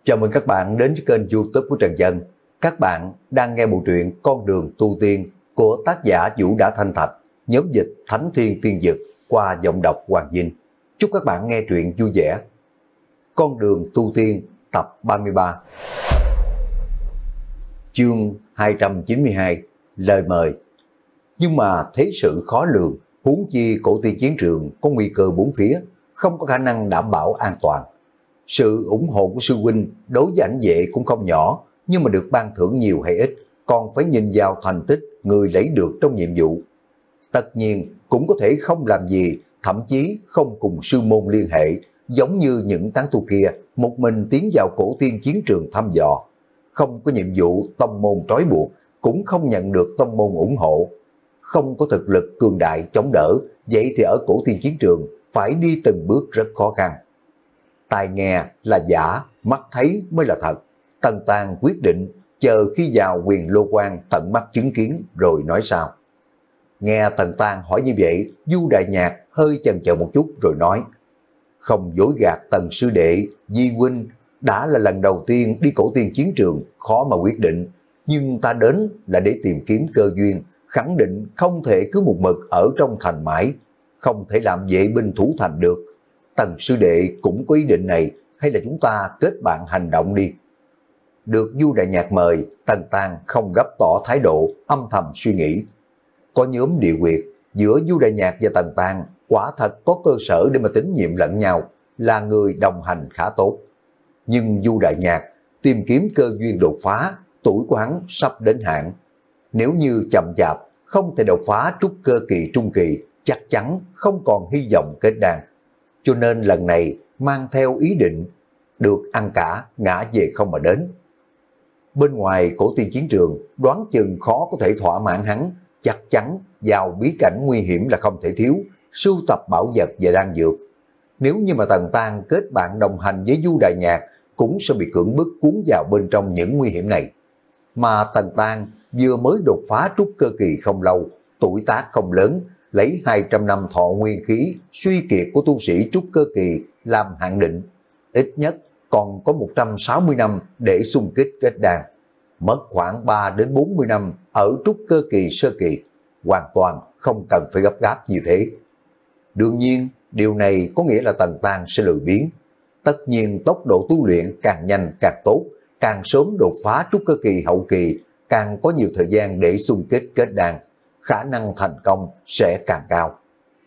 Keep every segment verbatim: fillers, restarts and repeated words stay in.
Chào mừng các bạn đến với kênh YouTube của Trần Dân. Các bạn đang nghe bộ truyện Con đường tu tiên của tác giả Vũ Đã Thanh Thạch, nhóm dịch Thánh Thiên Tiên Dực qua giọng đọc Hoàng Vinh. Chúc các bạn nghe truyện vui vẻ. Con đường tu tiên tập ba mươi ba. Chương hai trăm chín mươi hai. Lời mời. Nhưng mà thế sự khó lường, huống chi cổ tiên chiến trường có nguy cơ bốn phía, không có khả năng đảm bảo an toàn. Sự ủng hộ của sư huynh đối với ảnh vệ cũng không nhỏ, nhưng mà được ban thưởng nhiều hay ít, còn phải nhìn vào thành tích người lấy được trong nhiệm vụ. Tất nhiên cũng có thể không làm gì, thậm chí không cùng sư môn liên hệ, giống như những tán tu kia, một mình tiến vào cổ tiên chiến trường thăm dò. Không có nhiệm vụ tông môn trói buộc, cũng không nhận được tông môn ủng hộ. Không có thực lực cường đại chống đỡ, vậy thì ở cổ tiên chiến trường phải đi từng bước rất khó khăn. Tai nghe là giả, mắt thấy mới là thật. Tần Tàng quyết định chờ khi vào Quyền Lô Quan tận mắt chứng kiến rồi nói sao. Nghe Tần Tàng hỏi như vậy, Du Đại Nhạc hơi chần chờ một chút rồi nói: không dối gạt Tần sư đệ, Di huynh đã là lần đầu tiên đi cổ tiên chiến trường, khó mà quyết định, nhưng ta đến là để tìm kiếm cơ duyên, khẳng định không thể cứ một mực ở trong thành mãi, không thể làm vệ binh thủ thành được. Tần sư đệ cũng có ý định này, hay là chúng ta kết bạn hành động đi. Được Du Đại Nhạc mời, Tần Tàng không gấp tỏ thái độ, âm thầm suy nghĩ. Có nhóm địa quyệt giữa Du Đại Nhạc và Tần Tàng quả thật có cơ sở để mà tín nhiệm lẫn nhau, là người đồng hành khá tốt. Nhưng Du Đại Nhạc tìm kiếm cơ duyên đột phá, tuổi của hắn sắp đến hạn. Nếu như chậm chạp không thể đột phá trúc cơ kỳ trung kỳ, chắc chắn không còn hy vọng kết đan. Cho nên lần này mang theo ý định được ăn cả, ngã về không mà đến. Bên ngoài cổ tiên chiến trường đoán chừng khó có thể thỏa mãn hắn, chắc chắn vào bí cảnh nguy hiểm là không thể thiếu, sưu tập bảo vật và đan dược. Nếu như mà Tần Tàng kết bạn đồng hành với Du Đại Nhạc, cũng sẽ bị cưỡng bức cuốn vào bên trong những nguy hiểm này. Mà Tần Tàng vừa mới đột phá trúc cơ kỳ không lâu, tuổi tác không lớn, lấy hai trăm năm thọ nguyên khí suy kiệt của tu sĩ trúc cơ kỳ làm hạn định, ít nhất còn có một trăm sáu mươi năm để xung kích kết đan, mất khoảng ba đến bốn mươi năm ở trúc cơ kỳ sơ kỳ, hoàn toàn không cần phải gấp gáp như thế. Đương nhiên, điều này có nghĩa là Tần Tàng sẽ lười biếng. Tất nhiên tốc độ tu luyện càng nhanh càng tốt, càng sớm đột phá trúc cơ kỳ hậu kỳ, càng có nhiều thời gian để xung kích kết đan, khả năng thành công sẽ càng cao.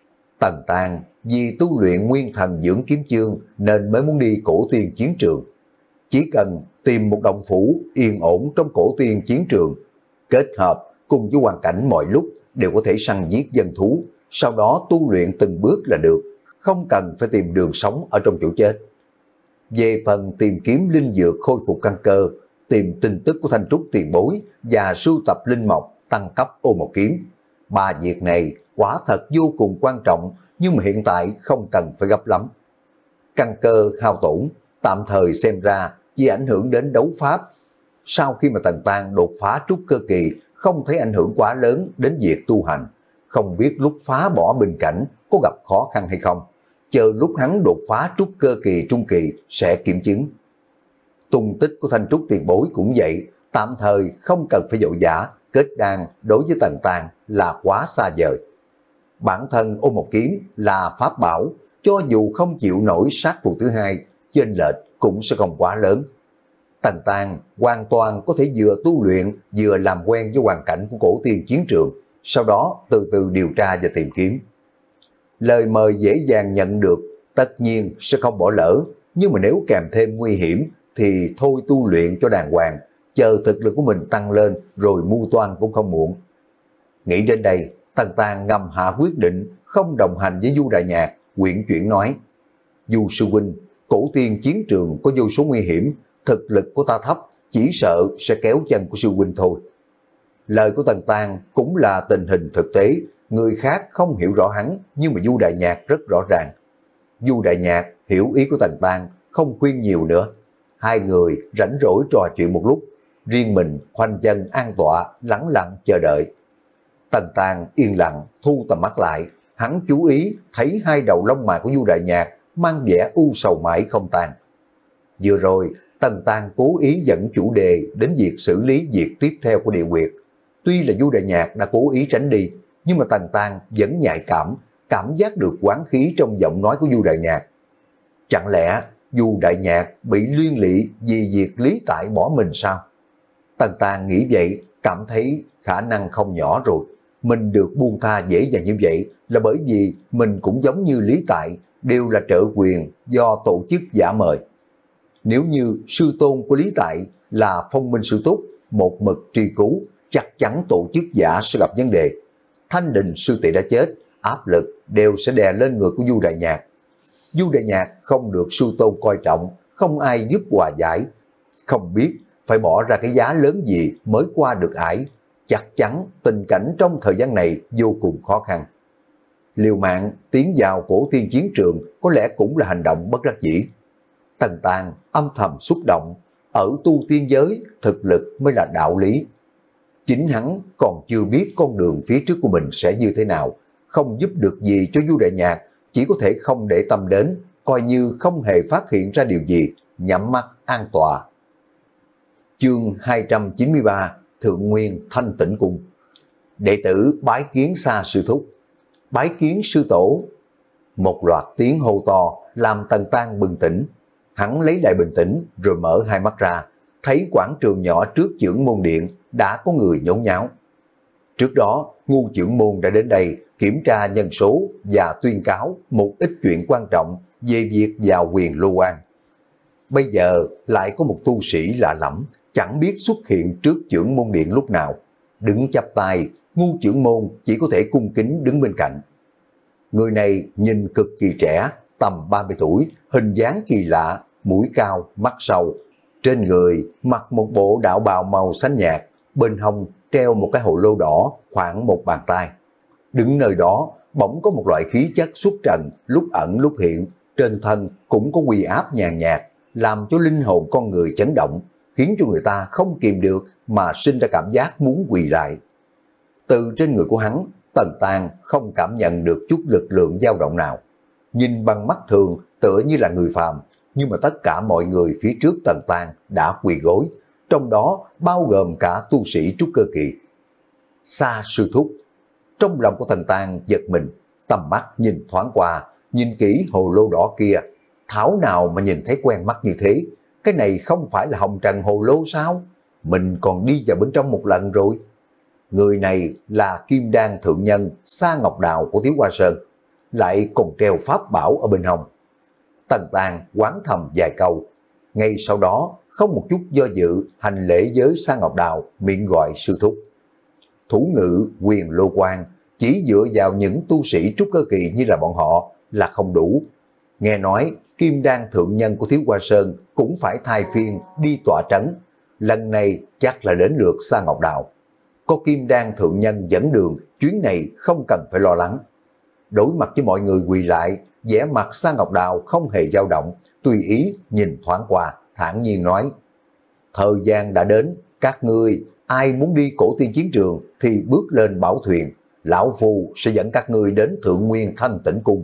Tần Tàng vì tu luyện nguyên thần dưỡng kiếm chương nên mới muốn đi cổ tiên chiến trường. Chỉ cần tìm một động phủ yên ổn trong cổ tiên chiến trường, kết hợp cùng với hoàn cảnh mọi lúc đều có thể săn giết dân thú, sau đó tu luyện từng bước là được, không cần phải tìm đường sống ở trong chỗ chết. Về phần tìm kiếm linh dược khôi phục căn cơ, tìm tin tức của Thanh Trúc tiền bối và sưu tập linh mộc tăng cấp ô một kiếm, ba việc này quả thật vô cùng quan trọng, nhưng mà hiện tại không cần phải gấp lắm. Căn cơ hao tổn tạm thời xem ra chỉ ảnh hưởng đến đấu pháp. Sau khi mà Tần Tàng đột phá trúc cơ kỳ, không thấy ảnh hưởng quá lớn đến việc tu hành, không biết lúc phá bỏ bình cảnh có gặp khó khăn hay không, chờ lúc hắn đột phá trúc cơ kỳ trung kỳ sẽ kiểm chứng. Tung tích của Thanh Trúc tiền bối cũng vậy, tạm thời không cần phải vội vã, kết đan đối với Tần Tàng là quá xa vời. Bản thân ôm một kiếm là pháp bảo, cho dù không chịu nổi sát phụ thứ hai, chênh lệch cũng sẽ không quá lớn. Tần Tàng hoàn toàn có thể vừa tu luyện vừa làm quen với hoàn cảnh của cổ tiên chiến trường, sau đó từ từ điều tra và tìm kiếm. Lời mời dễ dàng nhận được, tất nhiên sẽ không bỏ lỡ, nhưng mà nếu kèm thêm nguy hiểm thì thôi tu luyện cho đàng hoàng, chờ thực lực của mình tăng lên rồi mưu toan cũng không muộn. Nghĩ đến đây, Tần Tàng ngầm hạ quyết định không đồng hành với Du Đại Nhạc, quyển chuyển nói: Du sư huynh, cổ tiên chiến trường có vô số nguy hiểm, thực lực của ta thấp, chỉ sợ sẽ kéo chân của sư huynh thôi. Lời của Tần Tàng cũng là tình hình thực tế, người khác không hiểu rõ hắn, nhưng mà Du Đại Nhạc rất rõ ràng. Du Đại Nhạc hiểu ý của Tần Tàng, không khuyên nhiều nữa. Hai người rảnh rỗi trò chuyện một lúc, riêng mình khoanh chân an tọa, lắng lặng chờ đợi. Tần Tàng yên lặng thu tầm mắt lại, hắn chú ý thấy hai đầu lông mày của Du Đại Nhạc mang vẻ u sầu mãi không tan. Vừa rồi Tần Tang cố ý dẫn chủ đề đến việc xử lý việc tiếp theo của Địa Nguyệt. Tuy là Du Đại Nhạc đã cố ý tránh đi, nhưng mà Tần Tang vẫn nhạy cảm, cảm giác được oán khí trong giọng nói của Du Đại Nhạc. Chẳng lẽ Du Đại Nhạc bị liên lụy vì việc Lý Tại bỏ mình sao? Tần Tang nghĩ vậy, cảm thấy khả năng không nhỏ rồi. Mình được buông tha dễ dàng như vậy là bởi vì mình cũng giống như Lý Tại, đều là trợ quyền do tổ chức giả mời. Nếu như sư tôn của Lý Tại là Phong Minh Sư Túc, một mực truy cứu, chắc chắn tổ chức giả sẽ gặp vấn đề. Thanh Đình sư tỷ đã chết, áp lực đều sẽ đè lên người của Du Đại Nhạc. Du Đại Nhạc không được sư tôn coi trọng, không ai giúp hòa giải, không biết phải bỏ ra cái giá lớn gì mới qua được ải. Chắc chắn tình cảnh trong thời gian này vô cùng khó khăn. Liều mạng tiến vào cổ tiên chiến trường có lẽ cũng là hành động bất đắc dĩ. Tần Tang âm thầm xúc động, ở tu tiên giới thực lực mới là đạo lý. Chính hắn còn chưa biết con đường phía trước của mình sẽ như thế nào, không giúp được gì cho Du Đại Nhạc, chỉ có thể không để tâm đến, coi như không hề phát hiện ra điều gì, nhắm mắt an tọa. Chương hai trăm chín mươi ba, Thượng Nguyên Thanh Tĩnh Cung. Đệ tử bái kiến Sa sư thúc. Bái kiến sư tổ. Một loạt tiếng hô to làm Tần Tang bừng tỉnh. Hắn lấy lại bình tĩnh rồi mở hai mắt ra, thấy quảng trường nhỏ trước Chưởng Môn Điện đã có người nhốn nháo. Trước đó, Ngu Chưởng Môn đã đến đây kiểm tra nhân số và tuyên cáo một ít chuyện quan trọng về việc vào quyền Lô Quan. Bây giờ lại có một tu sĩ lạ lẫm, chẳng biết xuất hiện trước Chưởng Môn Điện lúc nào. Đứng chắp tay, Ngu Chưởng Môn chỉ có thể cung kính đứng bên cạnh. Người này nhìn cực kỳ trẻ, tầm ba mươi tuổi, hình dáng kỳ lạ, mũi cao, mắt sâu. Trên người mặc một bộ đạo bào màu xanh nhạt, bên hông treo một cái hồ lô đỏ khoảng một bàn tay. Đứng nơi đó, bỗng có một loại khí chất xuất trần, lúc ẩn lúc hiện, trên thân cũng có uy áp nhàn nhạt, làm cho linh hồn con người chấn động, khiến cho người ta không kìm được mà sinh ra cảm giác muốn quỳ lại. Từ trên người của hắn, Tần Tang không cảm nhận được chút lực lượng dao động nào. Nhìn bằng mắt thường tựa như là người phàm, nhưng mà tất cả mọi người phía trước Tần Tang đã quỳ gối, trong đó bao gồm cả tu sĩ trúc cơ kỳ. Sa sư thúc. Trong lòng của Tần Tang giật mình, tầm mắt nhìn thoáng qua, nhìn kỹ hồ lô đỏ kia, thảo nào mà nhìn thấy quen mắt như thế. Cái này không phải là hồng trần hồ lô sao? Mình còn đi vào bên trong một lần rồi. Người này là Kim Đan thượng nhân Sa Ngọc Đào của Thiếu Hoa Sơn, lại còn treo pháp bảo ở bên hông. Tần Tang quán thầm vài câu, ngay sau đó không một chút do dự hành lễ với Sa Ngọc Đào, miệng gọi sư thúc. Thủ ngữ quyền Lô Quan chỉ dựa vào những tu sĩ trúc cơ kỳ như là bọn họ là không đủ. Nghe nói Kim Đan thượng nhân của Thiếu Hoa Sơn cũng phải thay phiên đi tọa trấn, lần này chắc là đến lượt Sa Ngọc Đào. Có Kim Đan thượng nhân dẫn đường, chuyến này không cần phải lo lắng. Đối mặt với mọi người quỳ lại, vẻ mặt Sa Ngọc Đào không hề dao động, tùy ý nhìn thoáng qua, thản nhiên nói: thời gian đã đến, các ngươi ai muốn đi cổ tiên chiến trường thì bước lên bảo thuyền, lão phu sẽ dẫn các ngươi đến Thượng Nguyên Thanh Tĩnh Cung.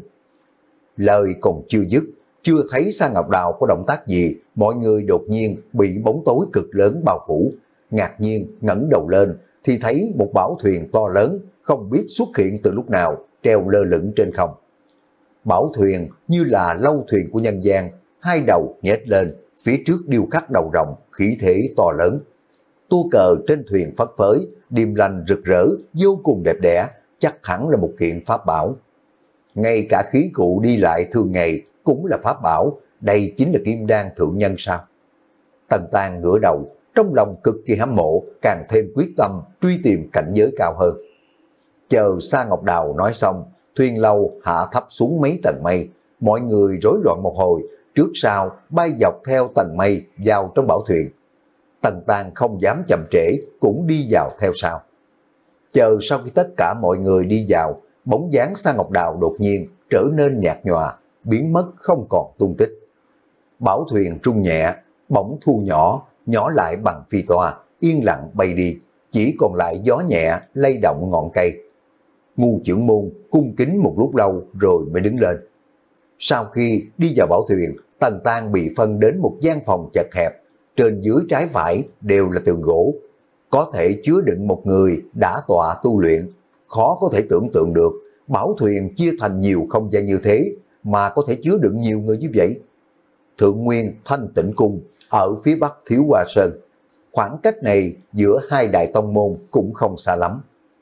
Lời còn chưa dứt, chưa thấy Sa Ngọc Đào có động tác gì, mọi người đột nhiên bị bóng tối cực lớn bao phủ, ngạc nhiên ngẩng đầu lên thì thấy một bảo thuyền to lớn không biết xuất hiện từ lúc nào, treo lơ lửng trên không. Bảo thuyền như là lâu thuyền của nhân gian, hai đầu nhếch lên, phía trước điêu khắc đầu rồng, khí thế to lớn. Tua cờ trên thuyền phất phới, điềm lành rực rỡ, vô cùng đẹp đẽ, chắc hẳn là một kiện pháp bảo. Ngay cả khí cụ đi lại thường ngày cũng là pháp bảo, đây chính là Kim Đan thượng nhân sao? Tần Tang ngửa đầu, trong lòng cực kỳ hâm mộ, càng thêm quyết tâm truy tìm cảnh giới cao hơn. Chờ Sa Ngọc Đào nói xong, thuyền lâu hạ thấp xuống mấy tầng mây, mọi người rối loạn một hồi, trước sau bay dọc theo tầng mây vào trong bảo thuyền. Tần Tang không dám chậm trễ, cũng đi vào theo sau. Chờ sau khi tất cả mọi người đi vào, bóng dáng Sa Ngọc Đào đột nhiên trở nên nhạt nhòa, biến mất không còn tung tích. Bảo thuyền rung nhẹ, bỗng thu nhỏ, nhỏ lại bằng phi toa, yên lặng bay đi, chỉ còn lại gió nhẹ lay động ngọn cây. Ngu Chưởng Môn cung kính một lúc lâu rồi mới đứng lên. Sau khi đi vào bảo thuyền, Tần Tang bị phân đến một gian phòng chật hẹp, trên dưới trái phải đều là tường gỗ, có thể chứa đựng một người đã tọa tu luyện. Khó có thể tưởng tượng được bảo thuyền chia thành nhiều không gian như thế mà có thể chứa đựng nhiều người như vậy. Thượng Nguyên Thanh Tịnh Cung ở phía bắc Thiếu Hoa Sơn, khoảng cách này giữa hai đại tông môn cũng không xa lắm.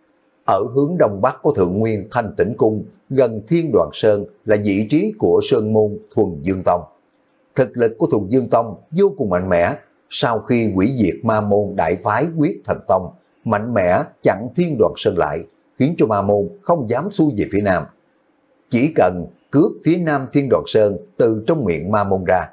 Ở hướng đông bắc của Thượng Nguyên Thanh Tịnh Cung, gần Thiên Đoàn Sơn là vị trí của Sơn môn Thuần Dương Tông. Thực lực của Thuần Dương Tông vô cùng mạnh mẽ, sau khi hủy diệt ma môn đại phái Quyết Thần Tông, mạnh mẽ chặn Thiên Đoàn Sơn lại, khiến cho ma môn không dám xuôi về phía nam. Chỉ cần cướp phía nam Thiên Đoàn Sơn từ trong miệng ma môn ra.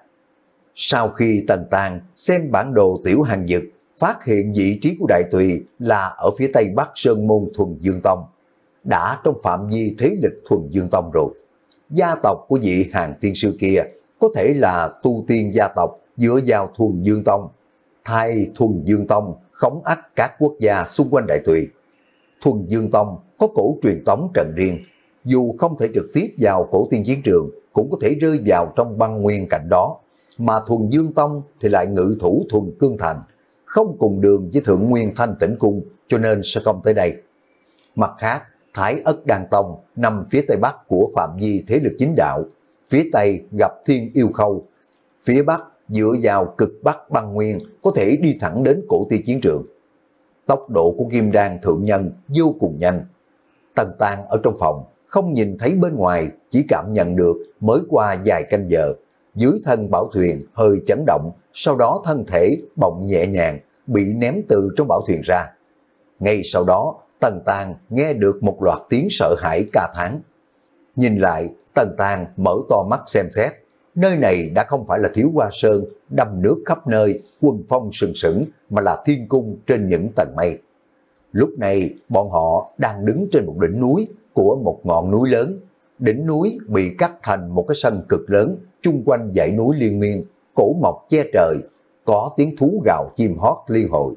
Sau khi Tần Tàng xem bản đồ tiểu hàng dực, phát hiện vị trí của Đại Tùy là ở phía tây bắc Sơn môn Thuần Dương Tông, đã trong phạm vi thế lực Thuần Dương Tông rồi. Gia tộc của vị hàng tiên sư kia có thể là tu tiên gia tộc dựa vào Thuần Dương Tông, thay Thuần Dương Tông khống ách các quốc gia xung quanh Đại Tùy. Thuần Dương Tông có cổ truyền tống trận riêng, dù không thể trực tiếp vào cổ tiên chiến trường, cũng có thể rơi vào trong băng nguyên cạnh đó, mà Thuần Dương Tông thì lại ngự thủ Thuần Cương Thành, không cùng đường với Thượng Nguyên Thanh Tịnh Cung, cho nên sẽ không tới đây. Mặt khác, Thái Ất Đan Tông nằm phía tây bắc của phạm vi thế lực chính đạo, phía tây gặp Thiên Yêu Khâu, phía bắc dựa vào cực bắc băng nguyên có thể đi thẳng đến cổ ti chiến trường. Tốc độ của Kim Đan thượng nhân vô cùng nhanh. Tần Tàng ở trong phòng không nhìn thấy bên ngoài, chỉ cảm nhận được mới qua vài canh giờ, dưới thân bảo thuyền hơi chấn động, sau đó thân thể bỗng nhẹ nhàng bị ném từ trong bảo thuyền ra. Ngay sau đó Tần Tàng nghe được một loạt tiếng sợ hãi ca thán. Nhìn lại, Tần Tàng mở to mắt xem xét, nơi này đã không phải là Thiếu Hoa Sơn đầm nước khắp nơi, quân phong sừng sững, mà là thiên cung trên những tầng mây. Lúc này bọn họ đang đứng trên một đỉnh núi của một ngọn núi lớn. Đỉnh núi bị cắt thành một cái sân cực lớn, chung quanh dãy núi liên miên, cổ mọc che trời, có tiếng thú gào chim hót liên hồi.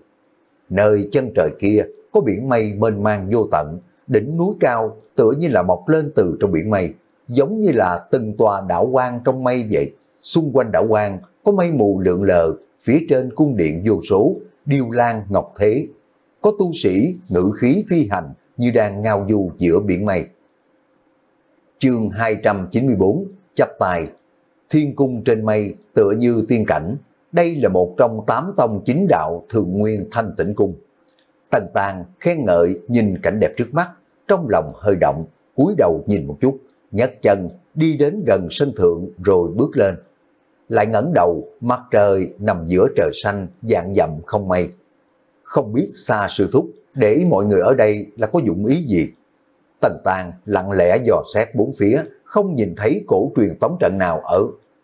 Nơi chân trời kia có biển mây mênh mang vô tận, đỉnh núi cao tựa như là mọc lên từ trong biển mây, giống như là từng tòa đảo quang trong mây vậy. Xung quanh đảo quang có mây mù lượn lờ, phía trên cung điện vô số, điêu lan ngọc thế. Có tu sĩ ngự khí phi hành như đang ngao du giữa biển mây. Chương hai trăm chín mươi bốn, chắp tay. Thiên cung trên mây tựa như tiên cảnh. Đây là một trong tám tông chính đạo Thượng Nguyên Thanh Tịnh Cung. Tần Tàng khen ngợi nhìn cảnh đẹp trước mắt, trong lòng hơi động, cúi đầu nhìn một chút, nhấc chân đi đến gần sân thượng rồi bước lên. Lại ngẩng đầu, mặt trời nằm giữa trời xanh, vạn dặm không mây. Không biết Sa sư thúc để mọi người ở đây là có dụng ý gì? Tần Tàng lặng lẽ dò xét bốn phía, không nhìn thấy cổ truyền tống trận nào ở.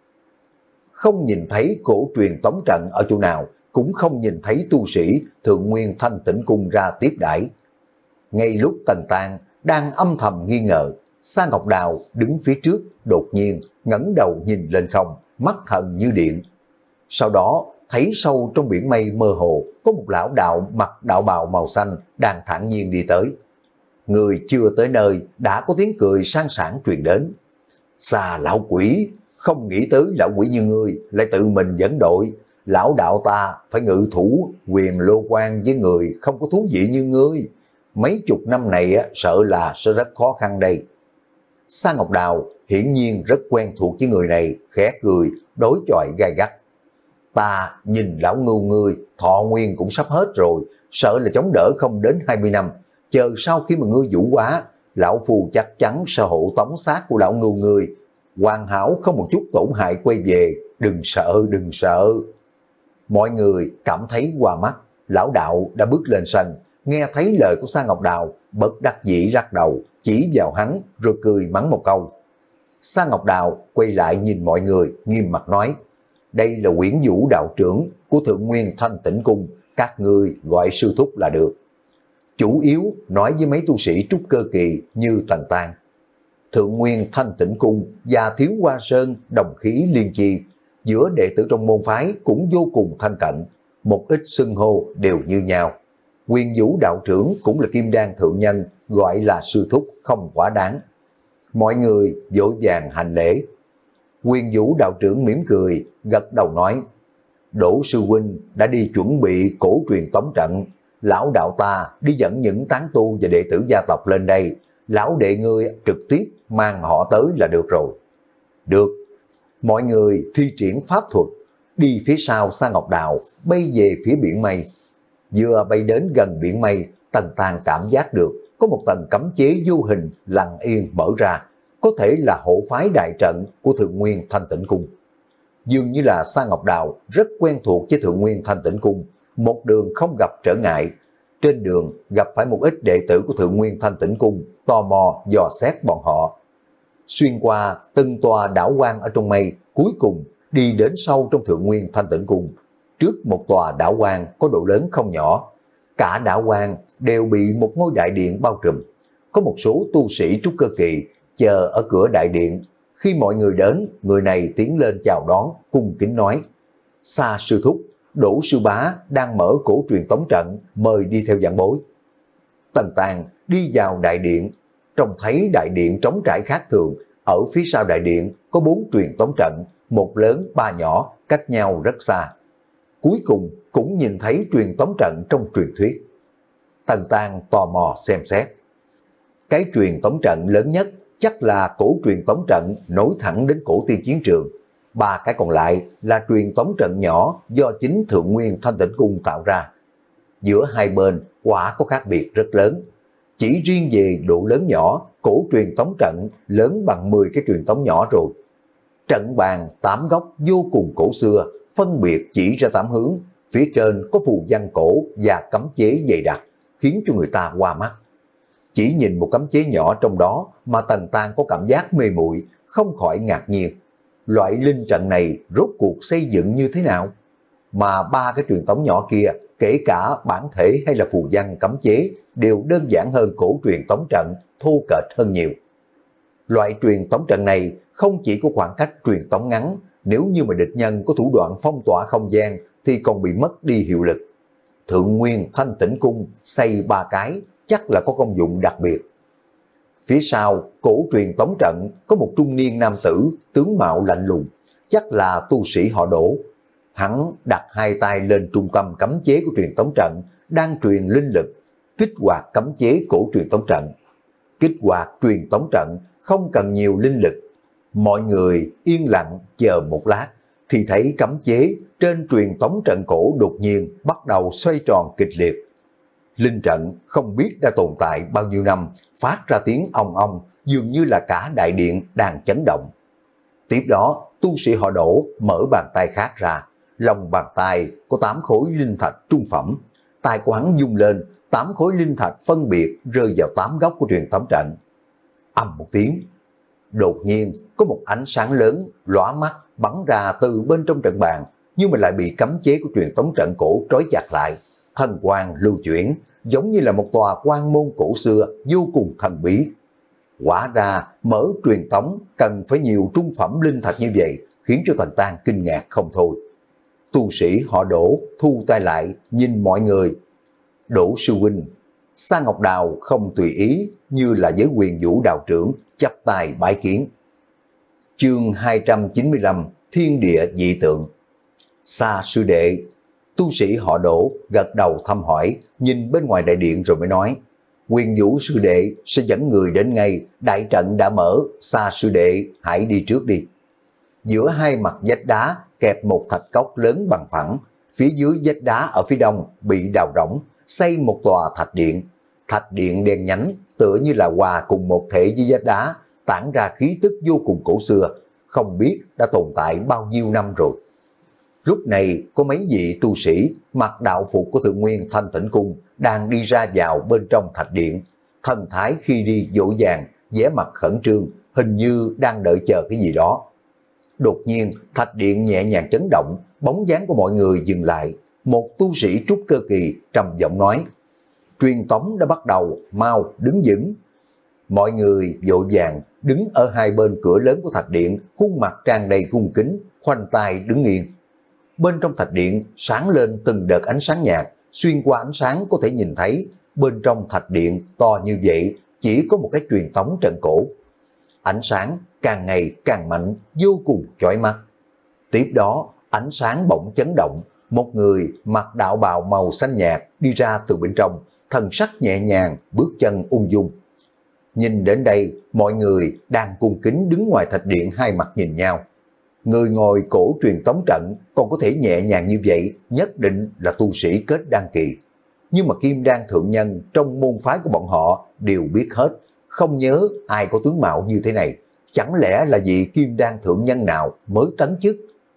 Không nhìn thấy cổ truyền tống trận ở chỗ nào, cũng không nhìn thấy tu sĩ Thượng Nguyên Thanh Tịnh Cung ra tiếp đãi. Ngay lúc Tần Tàng đang âm thầm nghi ngờ, Sa Ngọc Đào đứng phía trước, đột nhiên ngẩng đầu nhìn lên không, mắt thần như điện. Sau đó thấy sâu trong biển mây mơ hồ có một lão đạo mặc đạo bào màu xanh đang thản nhiên đi tới. Người chưa tới nơi đã có tiếng cười sang sảng truyền đến. Xà lão quỷ, không nghĩ tới lão quỷ như ngươi lại tự mình dẫn đội. Lão đạo ta phải ngự thủ quyền lô quan với người không có thú vị như ngươi. Mấy chục năm này sợ là sẽ rất khó khăn đây. Sa Ngọc Đào hiển nhiên rất quen thuộc với người này, khẽ cười, đối chọi gay gắt. Ta nhìn lão ngưu ngươi, thọ nguyên cũng sắp hết rồi, sợ là chống đỡ không đến hai mươi năm. Chờ sau khi mà ngươi vũ hóa, lão phù chắc chắn sẽ hộ tống xác của lão ngưu ngươi, hoàn hảo không một chút tổn hại quay về, đừng sợ, đừng sợ. Mọi người cảm thấy qua mắt, lão đạo đã bước lên sân, nghe thấy lời của Sa Ngọc Đào, bất đắc dĩ lắc đầu, chỉ vào hắn rồi cười mắng một câu. Sa Ngọc Đào quay lại nhìn mọi người, nghiêm mặt nói, đây là Quyển Vũ đạo trưởng của Thượng Nguyên Thanh Tịnh Cung, các ngươi gọi sư thúc là được. Chủ yếu nói với mấy tu sĩ trúc cơ kỳ như Tần Tàng. Thượng Nguyên Thanh Tịnh Cung và Thiếu Hoa Sơn đồng khí liên chi, giữa đệ tử trong môn phái cũng vô cùng thân cận, một ít xưng hô đều như nhau. Quyển Vũ đạo trưởng cũng là Kim Đan thượng nhân, gọi là sư thúc không quá đáng. Mọi người vội vàng hành lễ. Quyển Vũ đạo trưởng mỉm cười, gật đầu nói, Đỗ sư huynh đã đi chuẩn bị cổ truyền tống trận, lão đạo ta đi dẫn những tán tu và đệ tử gia tộc lên đây, lão đệ ngươi trực tiếp mang họ tới là được rồi. Được, mọi người thi triển pháp thuật, đi phía sau Sa Ngọc Đào, bay về phía biển mây. Vừa bay đến gần biển mây, Tần Tàng cảm giác được có một tầng cấm chế vô hình lặng yên mở ra, có thể là hộ phái đại trận của Thượng Nguyên Thanh Tĩnh Cung. Dường như là Sa Ngọc Đào rất quen thuộc với Thượng Nguyên Thanh Tĩnh Cung, một đường không gặp trở ngại. Trên đường gặp phải một ít đệ tử của Thượng Nguyên Thanh Tĩnh Cung, tò mò dò xét bọn họ. Xuyên qua từng tòa đảo quan ở trong mây, cuối cùng đi đến sâu trong Thượng Nguyên Thanh Tĩnh Cung. Trước một tòa đảo quan có độ lớn không nhỏ, cả đảo quan đều bị một ngôi đại điện bao trùm. Có một số tu sĩ trúc cơ kỳ chờ ở cửa đại điện. Khi mọi người đến, người này tiến lên chào đón, cung kính nói: Sa sư thúc, Đỗ sư bá đang mở cổ truyền tống trận, mời đi theo giảng bối. Tần Tàng đi vào đại điện, trông thấy đại điện trống trải khác thường. Ở phía sau đại điện có bốn truyền tống trận, một lớn ba nhỏ, cách nhau rất xa. Cuối cùng cũng nhìn thấy truyền tống trận trong truyền thuyết. Tần Tàng tò mò xem xét. Cái truyền tống trận lớn nhất chắc là cổ truyền tống trận nối thẳng đến cổ tiên chiến trường. Ba cái còn lại là truyền tống trận nhỏ do chính Thượng Nguyên Thanh Tĩnh Cung tạo ra. Giữa hai bên quả có khác biệt rất lớn. Chỉ riêng về độ lớn nhỏ, cổ truyền tống trận lớn bằng mười cái truyền tống nhỏ rồi. Trận bàn tám góc vô cùng cổ xưa, phân biệt chỉ ra tám hướng, phía trên có phù văn cổ và cấm chế dày đặc, khiến cho người ta hoa mắt. Chỉ nhìn một cấm chế nhỏ trong đó mà Tần Tàng có cảm giác mê muội, không khỏi ngạc nhiên. Loại linh trận này rốt cuộc xây dựng như thế nào? Mà ba cái truyền tống nhỏ kia, kể cả bản thể hay là phù văn cấm chế, đều đơn giản hơn cổ truyền tống trận, thô kệch hơn nhiều. Loại truyền tống trận này không chỉ có khoảng cách truyền tống ngắn, nếu như mà địch nhân có thủ đoạn phong tỏa không gian thì còn bị mất đi hiệu lực. Thượng Nguyên Thanh Tĩnh Cung xây ba cái, chắc là có công dụng đặc biệt. Phía sau cổ truyền tống trận có một trung niên nam tử, tướng mạo lạnh lùng, chắc là tu sĩ họ Đỗ. Hắn đặt hai tay lên trung tâm cấm chế của truyền tống trận, đang truyền linh lực, kích hoạt cấm chế cổ truyền tống trận. Kích hoạt truyền tống trận không cần nhiều linh lực. Mọi người yên lặng chờ một lát, thì thấy cấm chế trên truyền tống trận cổ đột nhiên bắt đầu xoay tròn kịch liệt. Linh trận không biết đã tồn tại bao nhiêu năm, phát ra tiếng ong ong, dường như là cả đại điện đang chấn động. Tiếp đó, tu sĩ họ Đỗ mở bàn tay khác ra, lòng bàn tay có tám khối linh thạch trung phẩm. Tay của hắn rung lên, tám khối linh thạch phân biệt rơi vào tám góc của truyền tống trận. Ầm một tiếng, đột nhiên có một ánh sáng lớn lóa mắt bắn ra từ bên trong trận bàn, nhưng mà lại bị cấm chế của truyền tống trận cổ trói chặt lại. Thần quang lưu chuyển, giống như là một tòa quan môn cổ xưa vô cùng thần bí. Quả ra mở truyền tống cần phải nhiều trung phẩm linh thạch như vậy, khiến cho Tần Tàng kinh ngạc không thôi. Tu sĩ họ Đỗ thu tay lại nhìn mọi người. Đỗ sư huynh, Sa Ngọc Đào không tùy ý như là với Quyền Vũ đạo trưởng, chắp tay bái kiến. Chương hai trăm chín mươi lăm, Thiên địa dị tượng. Sa sư đệ. Tu sĩ họ Đỗ gật đầu thăm hỏi, nhìn bên ngoài đại điện rồi mới nói: Quyền Vũ sư đệ sẽ dẫn người đến ngay, đại trận đã mở, Sa sư đệ hãy đi trước đi. Giữa hai mặt vách đá kẹp một thạch cốc lớn bằng phẳng, phía dưới vách đá ở phía đông bị đào rỗng, xây một tòa thạch điện. Thạch điện đen nhánh, tựa như là hòa cùng một thể với vách đá, tản ra khí tức vô cùng cổ xưa, không biết đã tồn tại bao nhiêu năm rồi. Lúc này có mấy vị tu sĩ mặc đạo phục của Thượng Nguyên Thanh Tĩnh Cung đang đi ra vào bên trong thạch điện. Thần thái khi đi dỗ dàng, vẻ mặt khẩn trương, hình như đang đợi chờ cái gì đó. Đột nhiên thạch điện nhẹ nhàng chấn động, bóng dáng của mọi người dừng lại. Một tu sĩ trúc cơ kỳ trầm giọng nói: Truyền tống đã bắt đầu, mau đứng vững. Mọi người vội vàng đứng ở hai bên cửa lớn của thạch điện, khuôn mặt tràn đầy cung kính, khoanh tay đứng yên. Bên trong thạch điện sáng lên từng đợt ánh sáng nhạt, xuyên qua ánh sáng có thể nhìn thấy bên trong thạch điện to như vậy chỉ có một cái truyền tống trận cổ. Ánh sáng càng ngày càng mạnh, vô cùng chói mắt. Tiếp đó Ánh sáng bỗng chấn động, một người mặc đạo bào màu xanh nhạt đi ra từ bên trong, thần sắc nhẹ nhàng, bước chân ung dung. Nhìn đến đây, mọi người đang cung kính đứng ngoài thạch điện hai mặt nhìn nhau. Người ngồi cổ truyền tống trận còn có thể nhẹ nhàng như vậy, nhất định là tu sĩ kết đan kỳ. Nhưng mà kim đan thượng nhân trong môn phái của bọn họ đều biết hết, không nhớ ai có tướng mạo như thế này. Chẳng lẽ là vị kim đan thượng nhân nào mới tấn chức?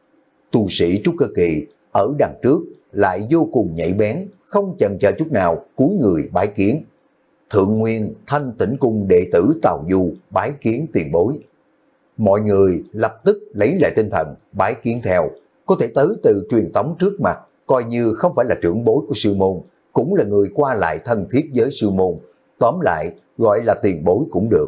Tu sĩ trúc cơ kỳ ở đằng trước lại vô cùng nhạy bén, không chần chờ chút nào cúi người bái kiến. Thượng Nguyên Thanh Tĩnh Cung đệ tử Tào Du bái kiến tiền bối. Mọi người lập tức lấy lại tinh thần, bái kiến theo. Có thể tới từ truyền tống trước mặt, coi như không phải là trưởng bối của sư môn, cũng là người qua lại thân thiết với sư môn. Tóm lại, gọi là tiền bối cũng được.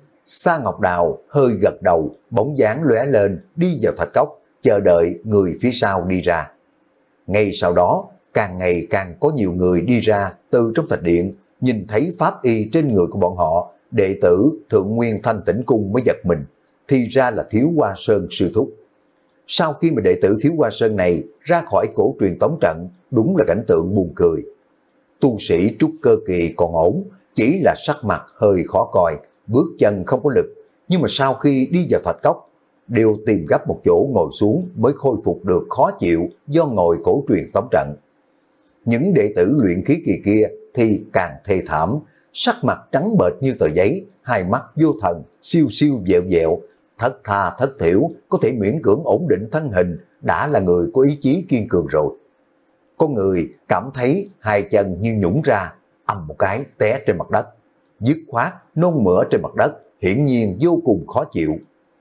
Sa Ngọc Đào hơi gật đầu, bóng dáng lóe lên, đi vào thạch cốc, chờ đợi người phía sau đi ra. Ngay sau đó, càng ngày càng có nhiều người đi ra từ trong thạch điện, nhìn thấy pháp y trên người của bọn họ, đệ tử Thượng Nguyên Thanh Tĩnh Cung mới giật mình, thì ra là Thiếu Hoa Sơn sư thúc. Sau khi mà đệ tử Thiếu Hoa Sơn này ra khỏi cổ truyền tống trận, đúng là cảnh tượng buồn cười. Tu sĩ trúc cơ kỳ còn ổn, chỉ là sắc mặt hơi khó coi, bước chân không có lực, nhưng mà sau khi đi vào thạch cốc, đều tìm gấp một chỗ ngồi xuống mới khôi phục được khó chịu do ngồi cổ truyền tống trận. Những đệ tử luyện khí kỳ kia thì càng thê thảm, sắc mặt trắng bệch như tờ giấy, hai mắt vô thần, siêu siêu vẹo vẹo, thất tha thất thiểu, có thể miễn cưỡng ổn định thân hình, đã là người có ý chí kiên cường rồi. Có người cảm thấy hai chân như nhũng ra, ầm một cái té trên mặt đất, dứt khoát nôn mửa trên mặt đất, hiển nhiên vô cùng khó chịu.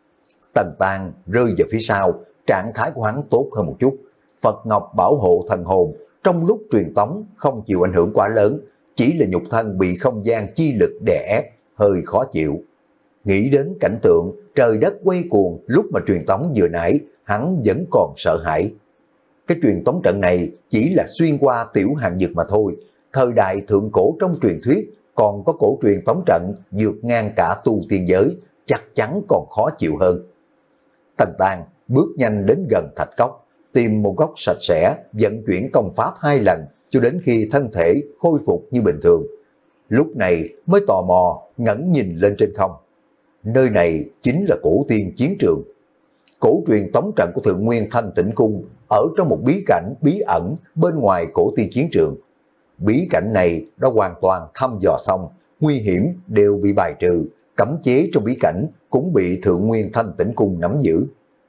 Tần Tang rơi vào phía sau, trạng thái của hắn tốt hơn một chút. Phật Ngọc bảo hộ thần hồn, trong lúc truyền tống không chịu ảnh hưởng quá lớn, chỉ là nhục thân bị không gian chi lực đè ép, hơi khó chịu. Nghĩ đến cảnh tượng trời đất quay cuồng lúc mà truyền tống vừa nãy, hắn vẫn còn sợ hãi. Cái truyền tống trận này chỉ là xuyên qua tiểu hàng dược mà thôi. Thời đại thượng cổ trong truyền thuyết còn có cổ truyền tống trận vượt ngang cả tu tiên giới, chắc chắn còn khó chịu hơn. Tần Tang bước nhanh đến gần thạch cốc, tìm một góc sạch sẽ, vận chuyển công pháp hai lần cho đến khi thân thể khôi phục như bình thường. Lúc này mới tò mò ngẩng nhìn lên trên không. Nơi này chính là cổ tiên chiến trường. Cổ truyền tống trận của Thượng Nguyên Thanh Tĩnh Cung ở trong một bí cảnh bí ẩn bên ngoài cổ tiên chiến trường. Bí cảnh này đã hoàn toàn thăm dò xong, nguy hiểm đều bị bài trừ, cấm chế trong bí cảnh cũng bị Thượng Nguyên Thanh Tĩnh Cung nắm giữ.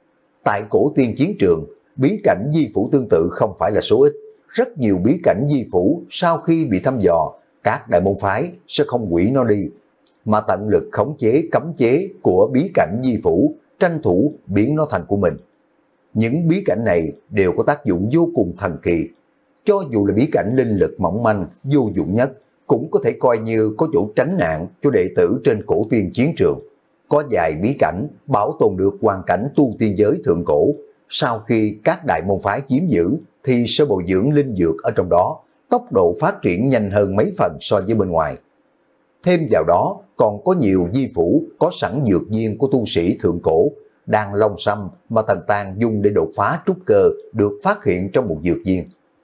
Tại cổ tiên chiến trường, bí cảnh di phủ tương tự không phải là số ít. Rất nhiều bí cảnh di phủ sau khi bị thăm dò, các đại môn phái sẽ không hủy nó đi, mà tận lực khống chế cấm chế của bí cảnh di phủ, tranh thủ biến nó thành của mình. Những bí cảnh này đều có tác dụng vô cùng thần kỳ. Cho dù là bí cảnh linh lực mỏng manh, vô dụng nhất, cũng có thể coi như có chỗ tránh nạn cho đệ tử trên cổ tiên chiến trường. Có vài bí cảnh bảo tồn được hoàn cảnh tu tiên giới thượng cổ. Sau khi các đại môn phái chiếm giữ thì sẽ bồi dưỡng linh dược ở trong đó, tốc độ phát triển nhanh hơn mấy phần so với bên ngoài. Thêm vào đó còn có nhiều di phủ có sẵn dược viên của tu sĩ thượng cổ, đang long sâm mà Tần Tang dùng để đột phá trúc cơ được phát hiện trong một dược viên.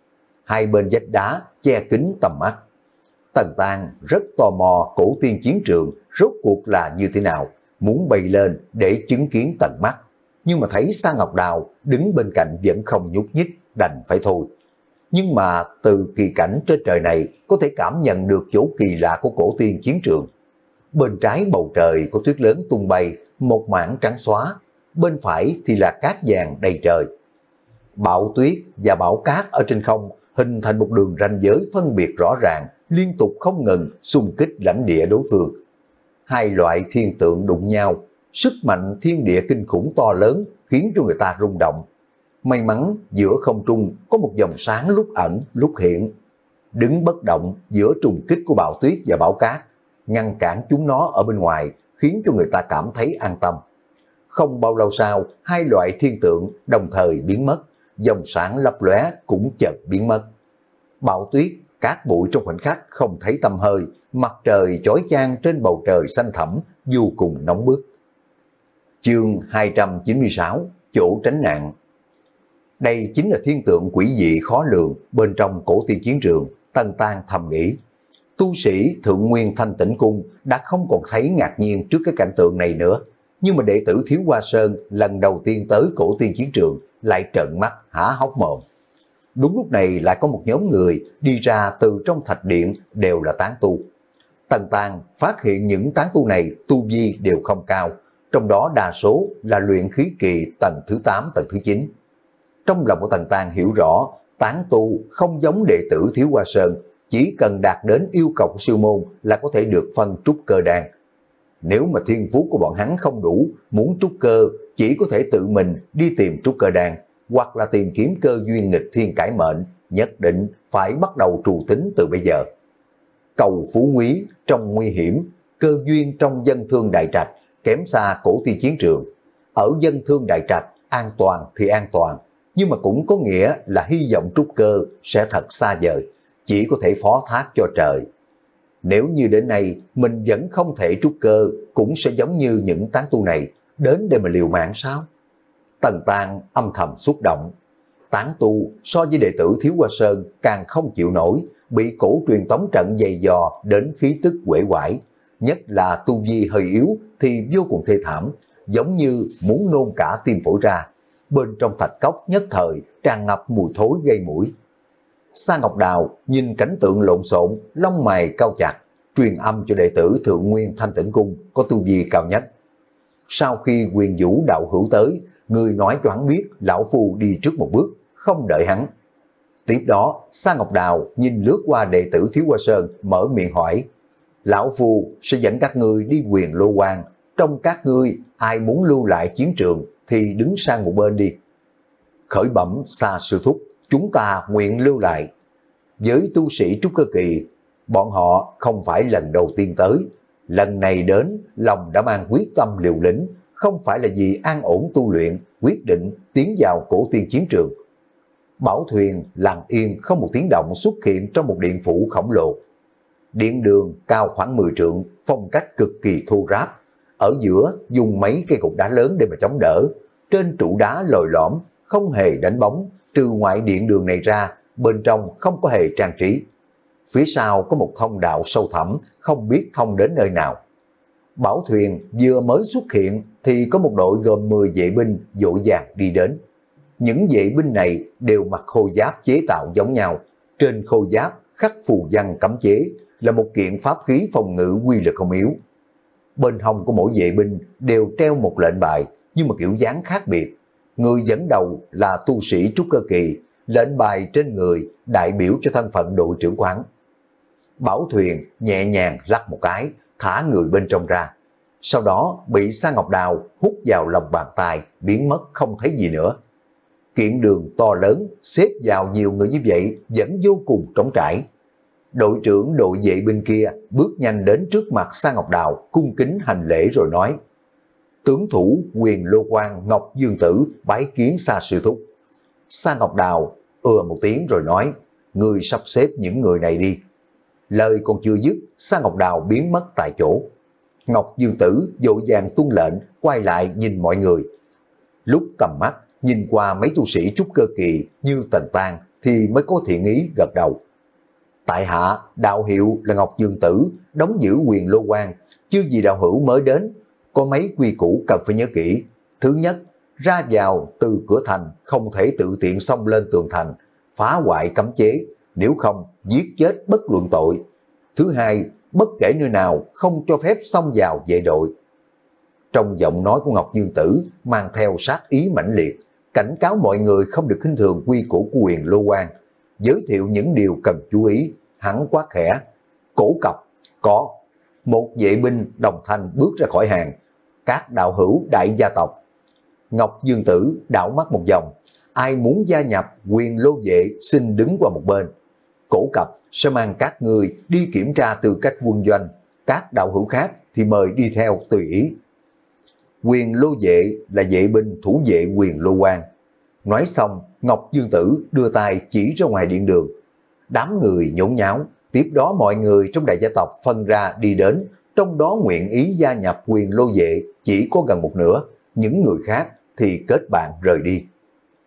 Hai bên vách đá che kín tầm mắt. Tần Tang rất tò mò cổ tiên chiến trường rốt cuộc là như thế nào, muốn bay lên để chứng kiến tận mắt. Nhưng mà thấy Sa Ngọc Đào đứng bên cạnh vẫn không nhúc nhích, đành phải thôi. Nhưng mà từ kỳ cảnh trên trời này có thể cảm nhận được chỗ kỳ lạ của cổ tiên chiến trường. Bên trái bầu trời có tuyết lớn tung bay, một mảng trắng xóa, bên phải thì là cát vàng đầy trời. Bão tuyết và bão cát ở trên không hình thành một đường ranh giới phân biệt rõ ràng, liên tục không ngừng xung kích lãnh địa đối phương. Hai loại thiên tượng đụng nhau, sức mạnh thiên địa kinh khủng to lớn khiến cho người ta rung động. May mắn giữa không trung có một dòng sáng lúc ẩn lúc hiện, đứng bất động giữa trùng kích của bão tuyết và bão cát, ngăn cản chúng nó ở bên ngoài, khiến cho người ta cảm thấy an tâm. Không bao lâu sau, hai loại thiên tượng đồng thời biến mất, dòng sáng lấp lóe cũng chợt biến mất. Bão tuyết, cát bụi trong khoảnh khắc không thấy tăm hơi, mặt trời chói chang trên bầu trời xanh thẳm, vô cùng nóng bức. Chương hai trăm chín mươi sáu, chỗ tránh nạn. Đây chính là thiên tượng quỷ dị khó lường bên trong cổ tiên chiến trường. Tần Tang thầm nghĩ, tu sĩ Thượng Nguyên Thanh Tĩnh Cung đã không còn thấy ngạc nhiên trước cái cảnh tượng này nữa. Nhưng mà đệ tử Thiếu Hoa Sơn lần đầu tiên tới cổ tiên chiến trường lại trợn mắt há hốc mồm. Đúng lúc này lại có một nhóm người đi ra từ trong thạch điện, đều là tán tu. Tần Tang phát hiện những tán tu này tu vi đều không cao, trong đó đa số là luyện khí kỳ tầng thứ tám, tầng thứ chín. Trong lòng của Tần Tang hiểu rõ, tán tu không giống đệ tử Thiếu Hoa Sơn, chỉ cần đạt đến yêu cầu của sư môn là có thể được phân trúc cơ đan. Nếu mà thiên phú của bọn hắn không đủ, muốn trúc cơ chỉ có thể tự mình đi tìm trúc cơ đan, hoặc là tìm kiếm cơ duyên nghịch thiên cải mệnh, nhất định phải bắt đầu trù tính từ bây giờ. Cầu phú quý trong nguy hiểm, cơ duyên trong dân thương đại trạch, kém xa cổ tiên chiến trường. Ở dân thương đại trạch, an toàn thì an toàn, nhưng mà cũng có nghĩa là hy vọng trúc cơ sẽ thật xa vời, chỉ có thể phó thác cho trời. Nếu như đến nay mình vẫn không thể trúc cơ, cũng sẽ giống như những tán tu này, đến để mà liều mạng sao? Tần Tang âm thầm xúc động. Tán tu so với đệ tử Thiếu Hoa Sơn càng không chịu nổi, bị cổ truyền tống trận dày dò đến khí tức uể oải, nhất là tu vi hơi yếu thì vô cùng thê thảm, giống như muốn nôn cả tim phổi ra. Bên trong thạch cốc nhất thời tràn ngập mùi thối gây mũi. Sa Ngọc Đào nhìn cảnh tượng lộn xộn, lông mày cau chặt, truyền âm cho đệ tử Thượng Nguyên Thanh Tĩnh Cung có tu vi cao nhất. Sau khi Quyền Vũ đạo hữu tới, người nói cho hắn biết lão phu đi trước một bước, không đợi hắn. Tiếp đó, Sa Ngọc Đào nhìn lướt qua đệ tử Thiếu Hoa Sơn, mở miệng hỏi, lão phu sẽ dẫn các ngươi đi Quyền Lô Quan, trong các ngươi ai muốn lưu lại chiến trường thì đứng sang một bên đi. Khởi bẩm Sa sư thúc, chúng ta nguyện lưu lại. Với tu sĩ trúc cơ kỳ, bọn họ không phải lần đầu tiên tới, lần này đến lòng đã mang quyết tâm liều lĩnh, không phải là vì an ổn tu luyện, quyết định tiến vào cổ tiên chiến trường. Bảo thuyền lặng yên không một tiếng động xuất hiện trong một điện phủ khổng lồ. Điện đường cao khoảng mười trượng, phong cách cực kỳ thô ráp. Ở giữa dùng mấy cây cục đá lớn để mà chống đỡ. Trên trụ đá lồi lõm, không hề đánh bóng, trừ ngoại điện đường này ra, bên trong không có hề trang trí. Phía sau có một thông đạo sâu thẳm, không biết thông đến nơi nào. Bảo thuyền vừa mới xuất hiện thì có một đội gồm mười vệ binh vội vàng đi đến. Những vệ binh này đều mặc khôi giáp chế tạo giống nhau. Trên khôi giáp khắc phù văn cấm chế, là một kiện pháp khí phòng ngự quy lực không yếu. Bên hông của mỗi vệ binh đều treo một lệnh bài, nhưng mà kiểu dáng khác biệt. Người dẫn đầu là tu sĩ trúc cơ kỳ, lệnh bài trên người đại biểu cho thân phận đội trưởng quán. Bảo thuyền nhẹ nhàng lắc một cái, thả người bên trong ra. Sau đó bị Sa Ngọc Đào hút vào lòng bàn tay, biến mất không thấy gì nữa. Kiện đường to lớn, xếp vào nhiều người như vậy, vẫn vô cùng trống trải. Đội trưởng đội vệ binh kia bước nhanh đến trước mặt Sa Ngọc Đào, cung kính hành lễ rồi nói, tướng thủ Quyền Lô Quan Ngọc Dương Tử bái kiến Sa sư thúc. Sa Ngọc Đào ừa một tiếng rồi nói, ngươi sắp xếp những người này đi. Lời còn chưa dứt, Sa Ngọc Đào biến mất tại chỗ. Ngọc Dương Tử vội vàng tuân lệnh, quay lại nhìn mọi người. Lúc tầm mắt nhìn qua mấy tu sĩ trúc cơ kỳ như Tần Tang thì mới có thiện ý gật đầu. Tại hạ đạo hiệu là Ngọc Dương Tử, đóng giữ Quyền Lô Quan, chứ vì đạo hữu mới đến, có mấy quy củ cần phải nhớ kỹ. Thứ nhất, ra vào từ cửa thành không thể tự tiện xông lên tường thành, phá hoại cấm chế, nếu không giết chết bất luận tội. Thứ hai, bất kể nơi nào không cho phép xông vào vệ đội. Trong giọng nói của Ngọc Dương Tử mang theo sát ý mãnh liệt, cảnh cáo mọi người không được khinh thường quy củ của Quyền Lô Quan, giới thiệu những điều cần chú ý. Hắn quát khẽ, cổ cọc, có. Một vệ binh đồng thanh bước ra khỏi hàng, các đạo hữu đại gia tộc. Ngọc Dương Tử đảo mắt một vòng, ai muốn gia nhập Quyền Lô vệ xin đứng qua một bên. Cổ cập sẽ mang các người đi kiểm tra tư cách quân doanh, các đạo hữu khác thì mời đi theo tùy ý. Quyền Lô vệ là vệ binh thủ vệ Quyền Lô Quan. Nói xong, Ngọc Dương Tử đưa tay chỉ ra ngoài điện đường. Đám người nhốn nháo, tiếp đó mọi người trong đại gia tộc phân ra đi đến, trong đó nguyện ý gia nhập Quyền Lô vệ chỉ có gần một nửa, những người khác thì kết bạn rời đi.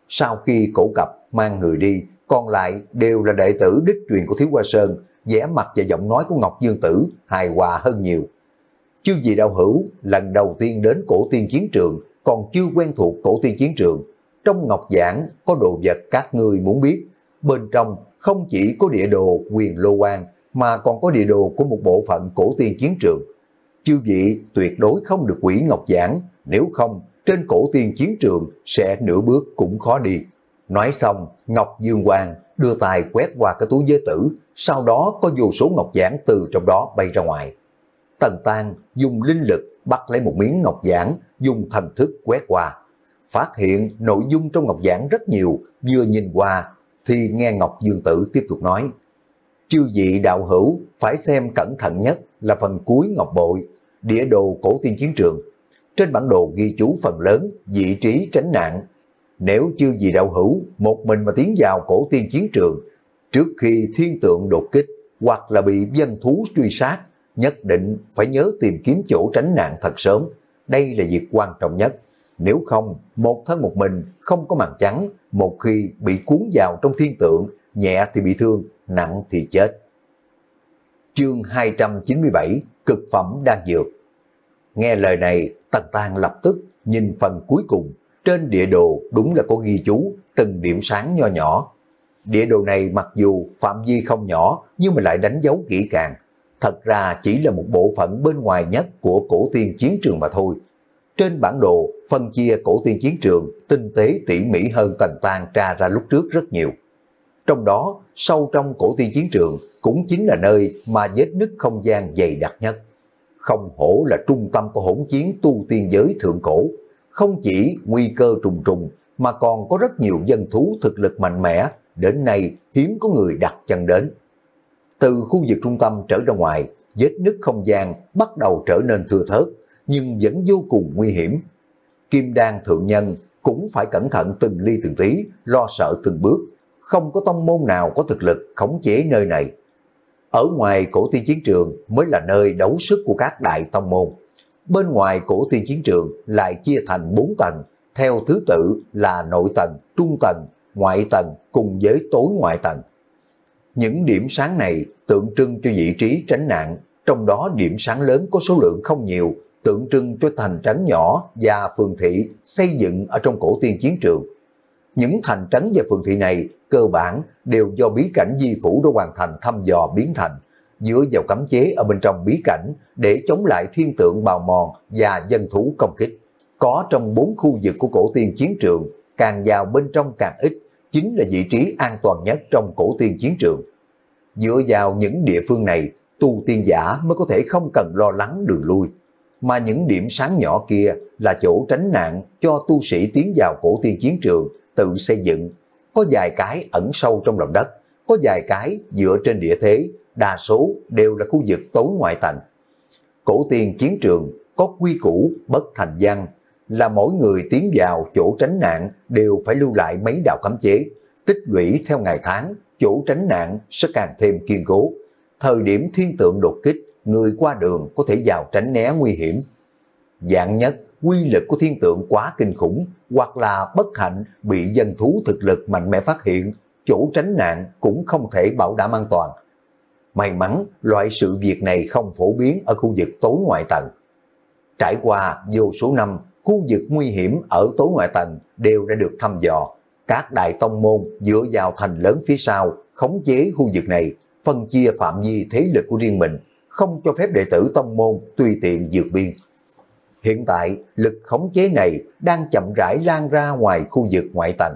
Sau khi cổ cập mang người đi, còn lại đều là đệ tử đích truyền của Thiếu Hoa Sơn, vẻ mặt và giọng nói của Ngọc Dương Tử hài hòa hơn nhiều. Chư vị đạo hữu lần đầu tiên đến cổ tiên chiến trường, còn chưa quen thuộc cổ tiên chiến trường. Trong ngọc giảng có đồ vật các ngươi muốn biết, bên trong không chỉ có địa đồ Quyền Lô Quan mà còn có địa đồ của một bộ phận cổ tiên chiến trường. Chư vị tuyệt đối không được hủy ngọc giảng, nếu không trên cổ tiên chiến trường sẽ nửa bước cũng khó đi. Nói xong, Ngọc Dương Quang đưa tay quét qua cái túi giới tử, sau đó có vô số ngọc giản từ trong đó bay ra ngoài. Tần Tan dùng linh lực bắt lấy một miếng ngọc giản, dùng thần thức quét qua. Phát hiện nội dung trong ngọc giản rất nhiều, vừa nhìn qua thì nghe Ngọc Dương Tử tiếp tục nói. Chư vị đạo hữu phải xem cẩn thận nhất là phần cuối ngọc bội, địa đồ cổ tiên chiến trường. Trên bản đồ ghi chú phần lớn vị trí tránh nạn. Nếu chư vị đạo hữu một mình mà tiến vào cổ tiên chiến trường, trước khi thiên tượng đột kích hoặc là bị dân thú truy sát, nhất định phải nhớ tìm kiếm chỗ tránh nạn thật sớm. Đây là việc quan trọng nhất. Nếu không, một thân một mình không có màn trắng, một khi bị cuốn vào trong thiên tượng, nhẹ thì bị thương, nặng thì chết. Chương hai trăm chín mươi bảy, cực phẩm đan dược. Nghe lời này, Tần Tan lập tức nhìn phần cuối cùng. Trên địa đồ đúng là có ghi chú từng điểm sáng nho nhỏ. Địa đồ này mặc dù phạm vi không nhỏ nhưng mà lại đánh dấu kỹ càng. Thật ra chỉ là một bộ phận bên ngoài nhất của cổ tiên chiến trường mà thôi. Trên bản đồ phân chia cổ tiên chiến trường tinh tế tỉ mỉ hơn Tần Tan tra ra lúc trước rất nhiều. Trong đó, sâu trong cổ tiên chiến trường cũng chính là nơi mà vết nứt không gian dày đặc nhất. Không hổ là trung tâm của hỗn chiến tu tiên giới thượng cổ. Không chỉ nguy cơ trùng trùng mà còn có rất nhiều dân thú thực lực mạnh mẽ, đến nay hiếm có người đặt chân đến. Từ khu vực trung tâm trở ra ngoài, vết nứt không gian bắt đầu trở nên thưa thớt, nhưng vẫn vô cùng nguy hiểm. Kim Đan thượng nhân cũng phải cẩn thận từng ly từng tí, lo sợ từng bước, không có tông môn nào có thực lực khống chế nơi này. Ở ngoài cổ tiên chiến trường mới là nơi đấu sức của các đại tông môn. Bên ngoài cổ tiên chiến trường lại chia thành bốn tầng, theo thứ tự là nội tầng, trung tầng, ngoại tầng cùng với tối ngoại tầng. Những điểm sáng này tượng trưng cho vị trí tránh nạn, trong đó điểm sáng lớn có số lượng không nhiều, tượng trưng cho thành trấn nhỏ và phường thị xây dựng ở trong cổ tiên chiến trường. Những thành trấn và phường thị này cơ bản đều do bí cảnh di phủ đã hoàn thành thăm dò biến thành, dựa vào cấm chế ở bên trong bí cảnh để chống lại thiên tượng bào mòn và dân thú công kích. Có trong bốn khu vực của cổ tiên chiến trường, càng vào bên trong càng ít, chính là vị trí an toàn nhất trong cổ tiên chiến trường. Dựa vào những địa phương này, tu tiên giả mới có thể không cần lo lắng đường lui. Mà những điểm sáng nhỏ kia là chỗ tránh nạn cho tu sĩ tiến vào cổ tiên chiến trường tự xây dựng. Có vài cái ẩn sâu trong lòng đất, có vài cái dựa trên địa thế, đa số đều là khu vực tối ngoại tầng. Cổ tiên chiến trường có quy củ bất thành văn, là mỗi người tiến vào chỗ tránh nạn đều phải lưu lại mấy đạo cấm chế, tích lũy theo ngày tháng, chỗ tránh nạn sẽ càng thêm kiên cố. Thời điểm thiên tượng đột kích, người qua đường có thể vào tránh né nguy hiểm. Dạng nhất, quy lực của thiên tượng quá kinh khủng, hoặc là bất hạnh bị dân thú thực lực mạnh mẽ phát hiện, chỗ tránh nạn cũng không thể bảo đảm an toàn. May mắn, loại sự việc này không phổ biến ở khu vực tối ngoại tầng. Trải qua vô số năm, khu vực nguy hiểm ở tối ngoại tầng đều đã được thăm dò. Các đại tông môn dựa vào thành lớn phía sau, khống chế khu vực này, phân chia phạm vi thế lực của riêng mình, không cho phép đệ tử tông môn tùy tiện vượt biên. Hiện tại, lực khống chế này đang chậm rãi lan ra ngoài khu vực ngoại tầng.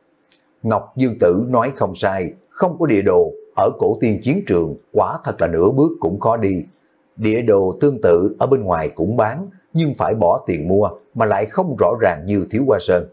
Ngọc Dương Tử nói không sai, không có địa đồ, ở cổ tiên chiến trường quả thật là nửa bước cũng khó đi. Địa đồ tương tự ở bên ngoài cũng bán, nhưng phải bỏ tiền mua, mà lại không rõ ràng như Thiếu Hoa Sơn.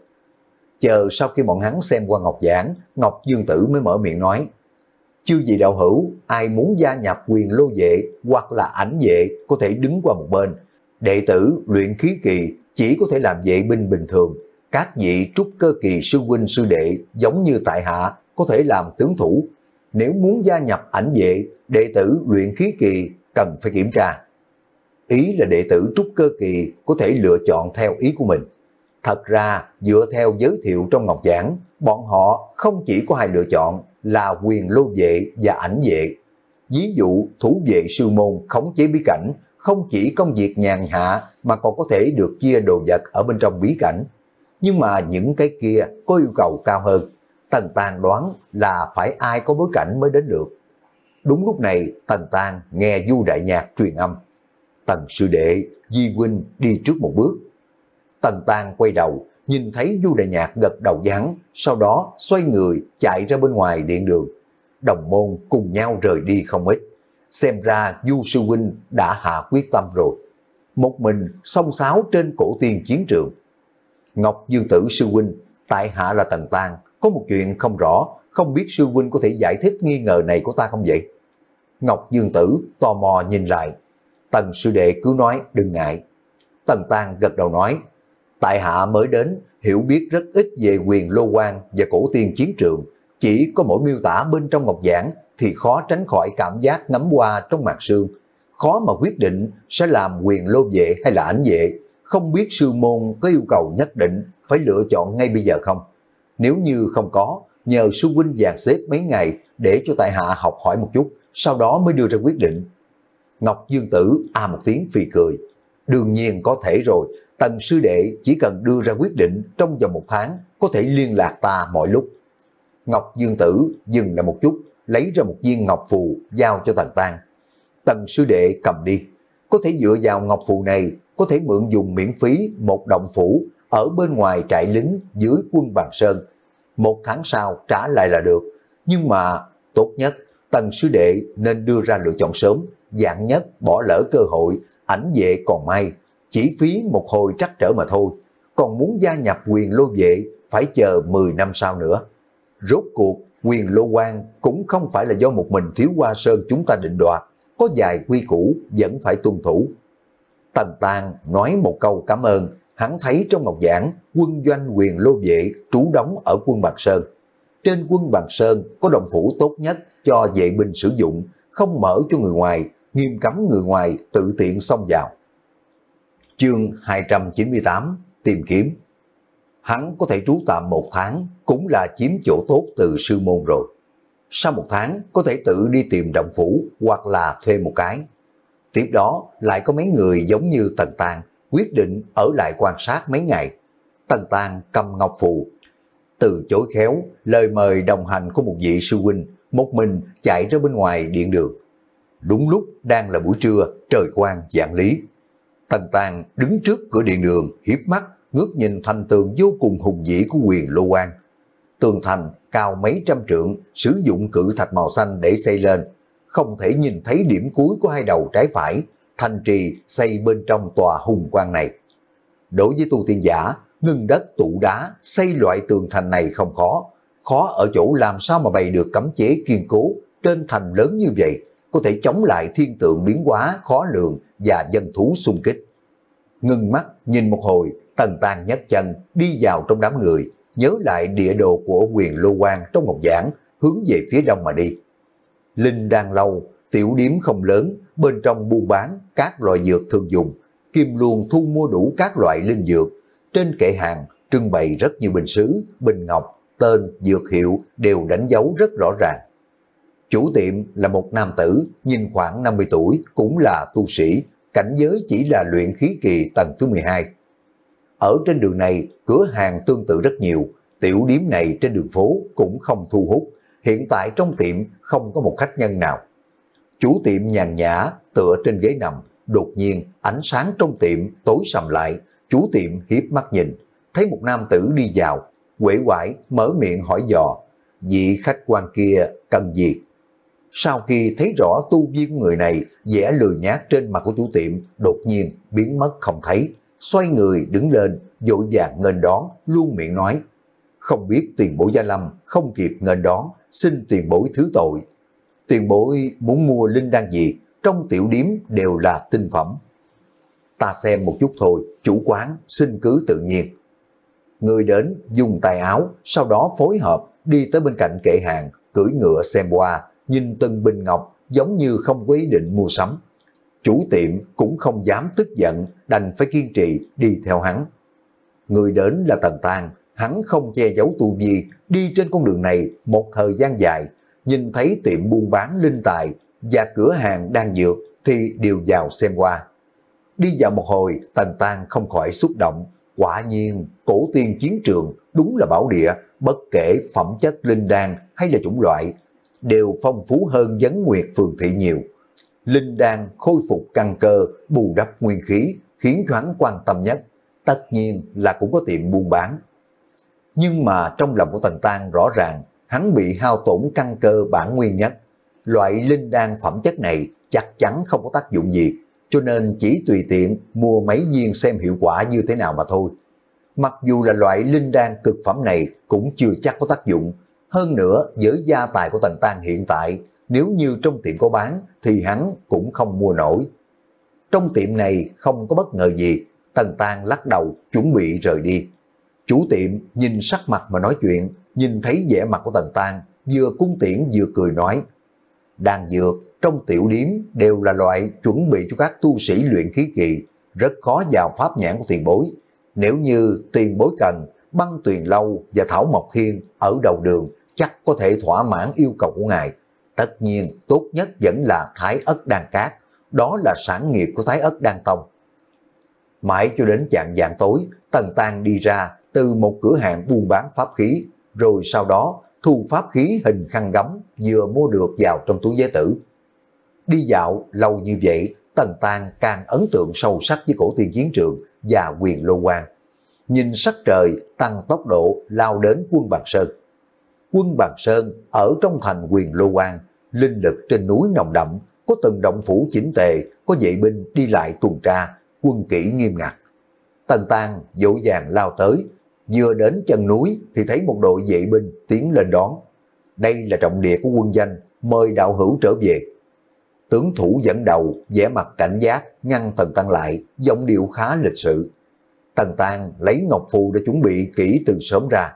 Chờ sau khi bọn hắn xem qua ngọc giảng, Ngọc Dương Tử mới mở miệng nói, chư vị đạo hữu, ai muốn gia nhập Quyền Lô vệ hoặc là ảnh vệ có thể đứng qua một bên. Đệ tử luyện khí kỳ chỉ có thể làm vệ binh bình thường. Các vị trúc cơ kỳ sư huynh sư đệ giống như tại hạ có thể làm tướng thủ. Nếu muốn gia nhập ảnh vệ, đệ tử luyện khí kỳ cần phải kiểm tra. Ý là đệ tử trúc cơ kỳ có thể lựa chọn theo ý của mình. Thật ra, dựa theo giới thiệu trong ngọc giảng, bọn họ không chỉ có hai lựa chọn là quyền lô vệ và ảnh vệ. Ví dụ, thủ vệ sư môn khống chế bí cảnh, không chỉ công việc nhàn hạ mà còn có thể được chia đồ vật ở bên trong bí cảnh. Nhưng mà những cái kia có yêu cầu cao hơn. Tần Tàng đoán là phải ai có bối cảnh mới đến được. Đúng lúc này, Tần Tàng nghe Du Đại Nhạc truyền âm. Tần sư đệ, Di huynh đi trước một bước. Tần Tàng quay đầu, nhìn thấy Du Đại Nhạc gật đầu với hắn, sau đó xoay người chạy ra bên ngoài điện đường. Đồng môn cùng nhau rời đi không ít. Xem ra Du sư huynh đã hạ quyết tâm rồi. Một mình xông xáo trên cổ tiên chiến trường. Ngọc Dương Tử sư huynh, tại hạ là Tần Tàng, có một chuyện không rõ, không biết sư huynh có thể giải thích nghi ngờ này của ta không vậy? Ngọc Dương Tử tò mò nhìn lại. Tần sư đệ cứ nói, đừng ngại. Tần Tàng gật đầu nói, tại hạ mới đến, hiểu biết rất ít về quyền lô quan và cổ tiên chiến trường, chỉ có mỗi miêu tả bên trong ngọc giảng thì khó tránh khỏi cảm giác ngắm qua trong màn sương, khó mà quyết định sẽ làm quyền lô vệ hay là ảnh vệ, không biết sư môn có yêu cầu nhất định phải lựa chọn ngay bây giờ không? Nếu như không có, nhờ sư huynh dàn xếp mấy ngày để cho tại hạ học hỏi một chút, sau đó mới đưa ra quyết định. Ngọc Dương Tử a một tiếng phì cười. Đương nhiên có thể rồi, Tần sư đệ chỉ cần đưa ra quyết định trong vòng một tháng, có thể liên lạc ta mọi lúc. Ngọc Dương Tử dừng lại một chút, lấy ra một viên ngọc phù giao cho Tần Tàng. Tần sư đệ cầm đi, có thể dựa vào ngọc phù này, có thể mượn dùng miễn phí một động phủ ở bên ngoài trại lính dưới quân Bàn Sơn. Một tháng sau trả lại là được, nhưng mà tốt nhất Tần sư đệ nên đưa ra lựa chọn sớm, dạng nhất bỏ lỡ cơ hội, ảnh vệ còn may, chỉ phí một hồi trắc trở mà thôi, còn muốn gia nhập quyền lô vệ phải chờ mười năm sau nữa. Rốt cuộc quyền lô quan cũng không phải là do một mình Thiếu Hoa Sơn chúng ta định đoạt, có vài quy củ vẫn phải tuân thủ. Tần Tàng nói một câu cảm ơn, hắn thấy trong ngọc giảng quân doanh quyền lô vệ trú đóng ở quân Bàn Sơn. Trên quân Bàn Sơn có động phủ tốt nhất cho vệ binh sử dụng, không mở cho người ngoài, nghiêm cấm người ngoài tự tiện xông vào. Chương hai trăm chín mươi tám, tìm kiếm. Hắn có thể trú tạm một tháng, cũng là chiếm chỗ tốt từ sư môn rồi. Sau một tháng, có thể tự đi tìm động phủ, hoặc là thuê một cái. Tiếp đó, lại có mấy người giống như Tần Tàng, quyết định ở lại quan sát mấy ngày. Tần Tàng cầm ngọc phù, từ chối khéo, lời mời đồng hành của một vị sư huynh, một mình chạy ra bên ngoài điện đường. Đúng lúc đang là buổi trưa, trời quang vạn lý. Tần Tàng đứng trước cửa điện đường, hiếp mắt, ngước nhìn thành tường vô cùng hùng vĩ của quyền lô quan. Tường thành cao mấy trăm trượng, sử dụng cự thạch màu xanh để xây lên. Không thể nhìn thấy điểm cuối của hai đầu trái phải, thành trì xây bên trong tòa hùng quan này. Đối với tu tiên giả, ngưng đất tụ đá, xây loại tường thành này không khó. Khó ở chỗ làm sao mà bày được cấm chế kiên cố trên thành lớn như vậy, có thể chống lại thiên tượng biến hóa khó lường và dân thú xung kích. Ngưng mắt nhìn một hồi, Tần Tàng nhấc chân đi vào trong đám người, nhớ lại địa đồ của quyền lô quan trong ngọc giảng, hướng về phía đông mà đi. Linh Đan lâu, tiểu điếm không lớn, bên trong buôn bán các loại dược thường dùng, Kim Luân thu mua đủ các loại linh dược. Trên kệ hàng trưng bày rất nhiều bình sứ, bình ngọc, tên, dược hiệu đều đánh dấu rất rõ ràng. Chủ tiệm là một nam tử, nhìn khoảng năm mươi tuổi, cũng là tu sĩ, cảnh giới chỉ là luyện khí kỳ tầng thứ mười hai. Ở trên đường này, cửa hàng tương tự rất nhiều, tiểu điếm này trên đường phố cũng không thu hút, hiện tại trong tiệm không có một khách nhân nào. Chủ tiệm nhàn nhã, tựa trên ghế nằm, đột nhiên ánh sáng trong tiệm tối sầm lại, chủ tiệm hiếp mắt nhìn, thấy một nam tử đi vào, uể oải mở miệng hỏi dò, vị khách quan kia cần gì? Sau khi thấy rõ tu vi của người này, vẻ lười nhác trên mặt của chủ tiệm đột nhiên biến mất không thấy, xoay người đứng lên, vội vàng nghênh đón, luôn miệng nói, không biết tiền bối gia lâm, không kịp nghênh đón, xin tiền bối thứ tội. Tiền bối muốn mua linh đan gì, trong tiểu điếm đều là tinh phẩm. Ta xem một chút thôi, chủ quán xin cứ tự nhiên. Người đến dùng tay áo, sau đó phối hợp đi tới bên cạnh kệ hàng, cưỡi ngựa xem qua, nhìn từng bình ngọc giống như không có ý định mua sắm. Chủ tiệm cũng không dám tức giận, đành phải kiên trì đi theo hắn. Người đến là Tần Tang, hắn không che giấu tu vi, đi trên con đường này một thời gian dài, nhìn thấy tiệm buôn bán linh tài và cửa hàng đang dược thì đều vào xem qua. Đi vào một hồi, Tần Tang không khỏi xúc động, quả nhiên cổ tiên chiến trường đúng là bảo địa, bất kể phẩm chất linh đan hay là chủng loại, đều phong phú hơn Vấn Nguyệt Phường Thị nhiều. Linh đan khôi phục căn cơ, bù đắp nguyên khí, khiến cho hắn quan tâm nhất, tất nhiên là cũng có tiệm buôn bán. Nhưng mà trong lòng của Tần Tang rõ ràng, hắn bị hao tổn căn cơ bản nguyên nhất. Loại linh đan phẩm chất này chắc chắn không có tác dụng gì, cho nên chỉ tùy tiện mua mấy viên xem hiệu quả như thế nào mà thôi. Mặc dù là loại linh đan cực phẩm này cũng chưa chắc có tác dụng. Hơn nữa, với gia tài của Tần Tang hiện tại, nếu như trong tiệm có bán thì hắn cũng không mua nổi. Trong tiệm này không có bất ngờ gì, Tần Tang lắc đầu chuẩn bị rời đi. Chủ tiệm nhìn sắc mặt mà nói chuyện, nhìn thấy vẻ mặt của Tần Tang, vừa cung tiễn vừa cười nói: đan dược trong tiểu điếm đều là loại chuẩn bị cho các tu sĩ luyện khí kỳ, rất khó vào pháp nhãn của tiền bối. Nếu như tiền bối cần, Băng Tuyền Lâu và Thảo Mộc Hiên ở đầu đường chắc có thể thỏa mãn yêu cầu của ngài. Tất nhiên tốt nhất vẫn là Thái Ất Đan Cát, đó là sản nghiệp của Thái Ất Đan Tông. Mãi cho đến chạng vạng tối, Tần Tang đi ra từ một cửa hàng buôn bán pháp khí, rồi sau đó thu pháp khí hình khăn gấm vừa mua được vào trong túi giấy tử. Đi dạo lâu như vậy, Tần Tang càng ấn tượng sâu sắc với cổ tiên chiến trường và Quyền Lô Quan. Nhìn sắc trời, tăng tốc độ lao đến Quân Bàn Sơn. Quân Bàn Sơn ở trong thành Quyền Lô Quan, linh lực trên núi nồng đậm, có từng động phủ chỉnh tề, có vệ binh đi lại tuần tra, quân kỷ nghiêm ngặt. Tần Tang vội vàng lao tới, vừa đến chân núi thì thấy một đội vệ binh tiến lên đón. Đây là trọng địa của quân danh, mời đạo hữu trở về. Tướng thủ dẫn đầu, vẻ mặt cảnh giác, ngăn Tần Tang lại, giọng điệu khá lịch sự. Tần Tang lấy ngọc phù đã chuẩn bị kỹ từ sớm ra.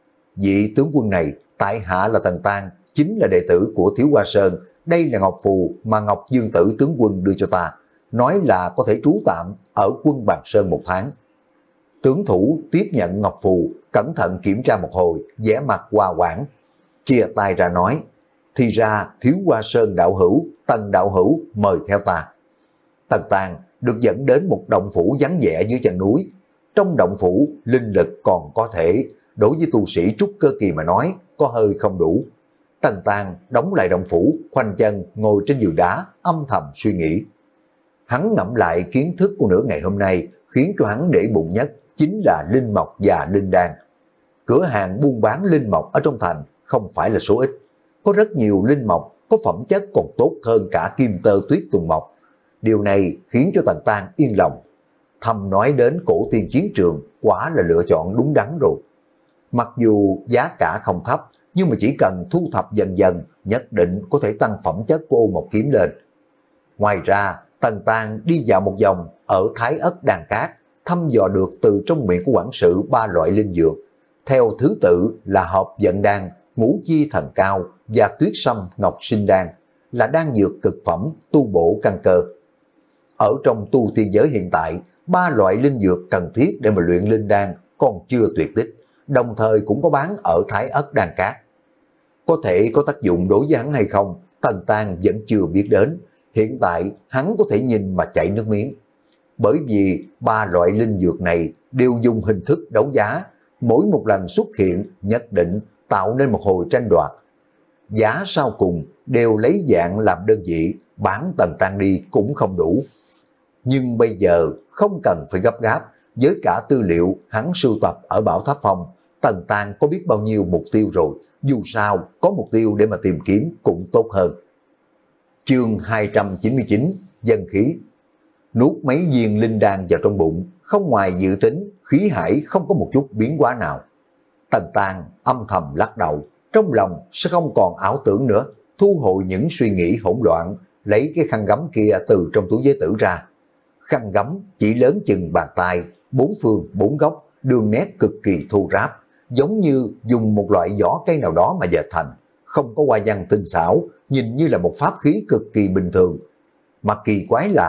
Vị tướng quân này, tại hạ là Tần Tang, chính là đệ tử của Thiếu Hoa Sơn. Đây là ngọc phù mà Ngọc Dương Tử tướng quân đưa cho ta, nói là có thể trú tạm ở Quân Bàn Sơn một tháng. Tướng thủ tiếp nhận ngọc phù, cẩn thận kiểm tra một hồi, vẻ mặt hòa quảng, chia tay ra nói: thì ra Thiếu Hoa Sơn đạo hữu, Tần đạo hữu mời theo ta. Tần Tang được dẫn đến một động phủ vắng vẻ dưới chân núi. Trong động phủ, linh lực còn có thể, đối với tu sĩ trúc cơ kỳ mà nói, có hơi không đủ. Tần Tang đóng lại động phủ, khoanh chân ngồi trên giường đá, âm thầm suy nghĩ. Hắn ngẫm lại kiến thức của nửa ngày hôm nay, khiến cho hắn để bụng nhất chính là linh mộc và linh đan. Cửa hàng buôn bán linh mộc ở trong thành không phải là số ít, có rất nhiều linh mộc có phẩm chất còn tốt hơn cả kim tơ tuyết tùng mộc. Điều này khiến cho Tần Tang yên lòng. Thầm nói đến cổ tiên chiến trường, quả là lựa chọn đúng đắn rồi. Mặc dù giá cả không thấp, nhưng mà chỉ cần thu thập dần dần, nhất định có thể tăng phẩm chất của ô mộc kiếm lên. Ngoài ra, Tần Tang đi dạo một vòng ở Thái Ất Đan Cát, thăm dò được từ trong miệng của quản sự ba loại linh dược, theo thứ tự là hợp vận đan, ngũ chi thần cao và tuyết sâm ngọc sinh đan, là đan dược cực phẩm tu bổ căn cơ. Ở trong tu tiên giới hiện tại, ba loại linh dược cần thiết để mà luyện linh đan còn chưa tuyệt tích, đồng thời cũng có bán ở Thái Ất Đan Cát. Có thể có tác dụng đối với hắn hay không, Tần Tang vẫn chưa biết đến. Hiện tại hắn có thể nhìn mà chảy nước miếng. Bởi vì ba loại linh dược này đều dùng hình thức đấu giá, mỗi một lần xuất hiện nhất định tạo nên một hồi tranh đoạt. Giá sau cùng đều lấy dạng làm đơn vị, bán Tần Tang đi cũng không đủ. Nhưng bây giờ không cần phải gấp gáp, với cả tư liệu hắn sưu tập ở Bảo Tháp Phong, Tần Tang có biết bao nhiêu mục tiêu rồi, dù sao có mục tiêu để mà tìm kiếm cũng tốt hơn. Chương hai trăm chín mươi chín, Dân khí. Nuốt mấy viên linh đan vào trong bụng, không ngoài dự tính, khí hải không có một chút biến hóa nào. Tần Tang âm thầm lắc đầu, trong lòng sẽ không còn ảo tưởng nữa, thu hồi những suy nghĩ hỗn loạn, lấy cái khăn gấm kia từ trong túi giấy tử ra. Khăn gấm chỉ lớn chừng bàn tay, bốn phương bốn góc, đường nét cực kỳ thô ráp, giống như dùng một loại vỏ cây nào đó mà dệt thành, không có hoa văn tinh xảo, nhìn như là một pháp khí cực kỳ bình thường. Mà kỳ quái là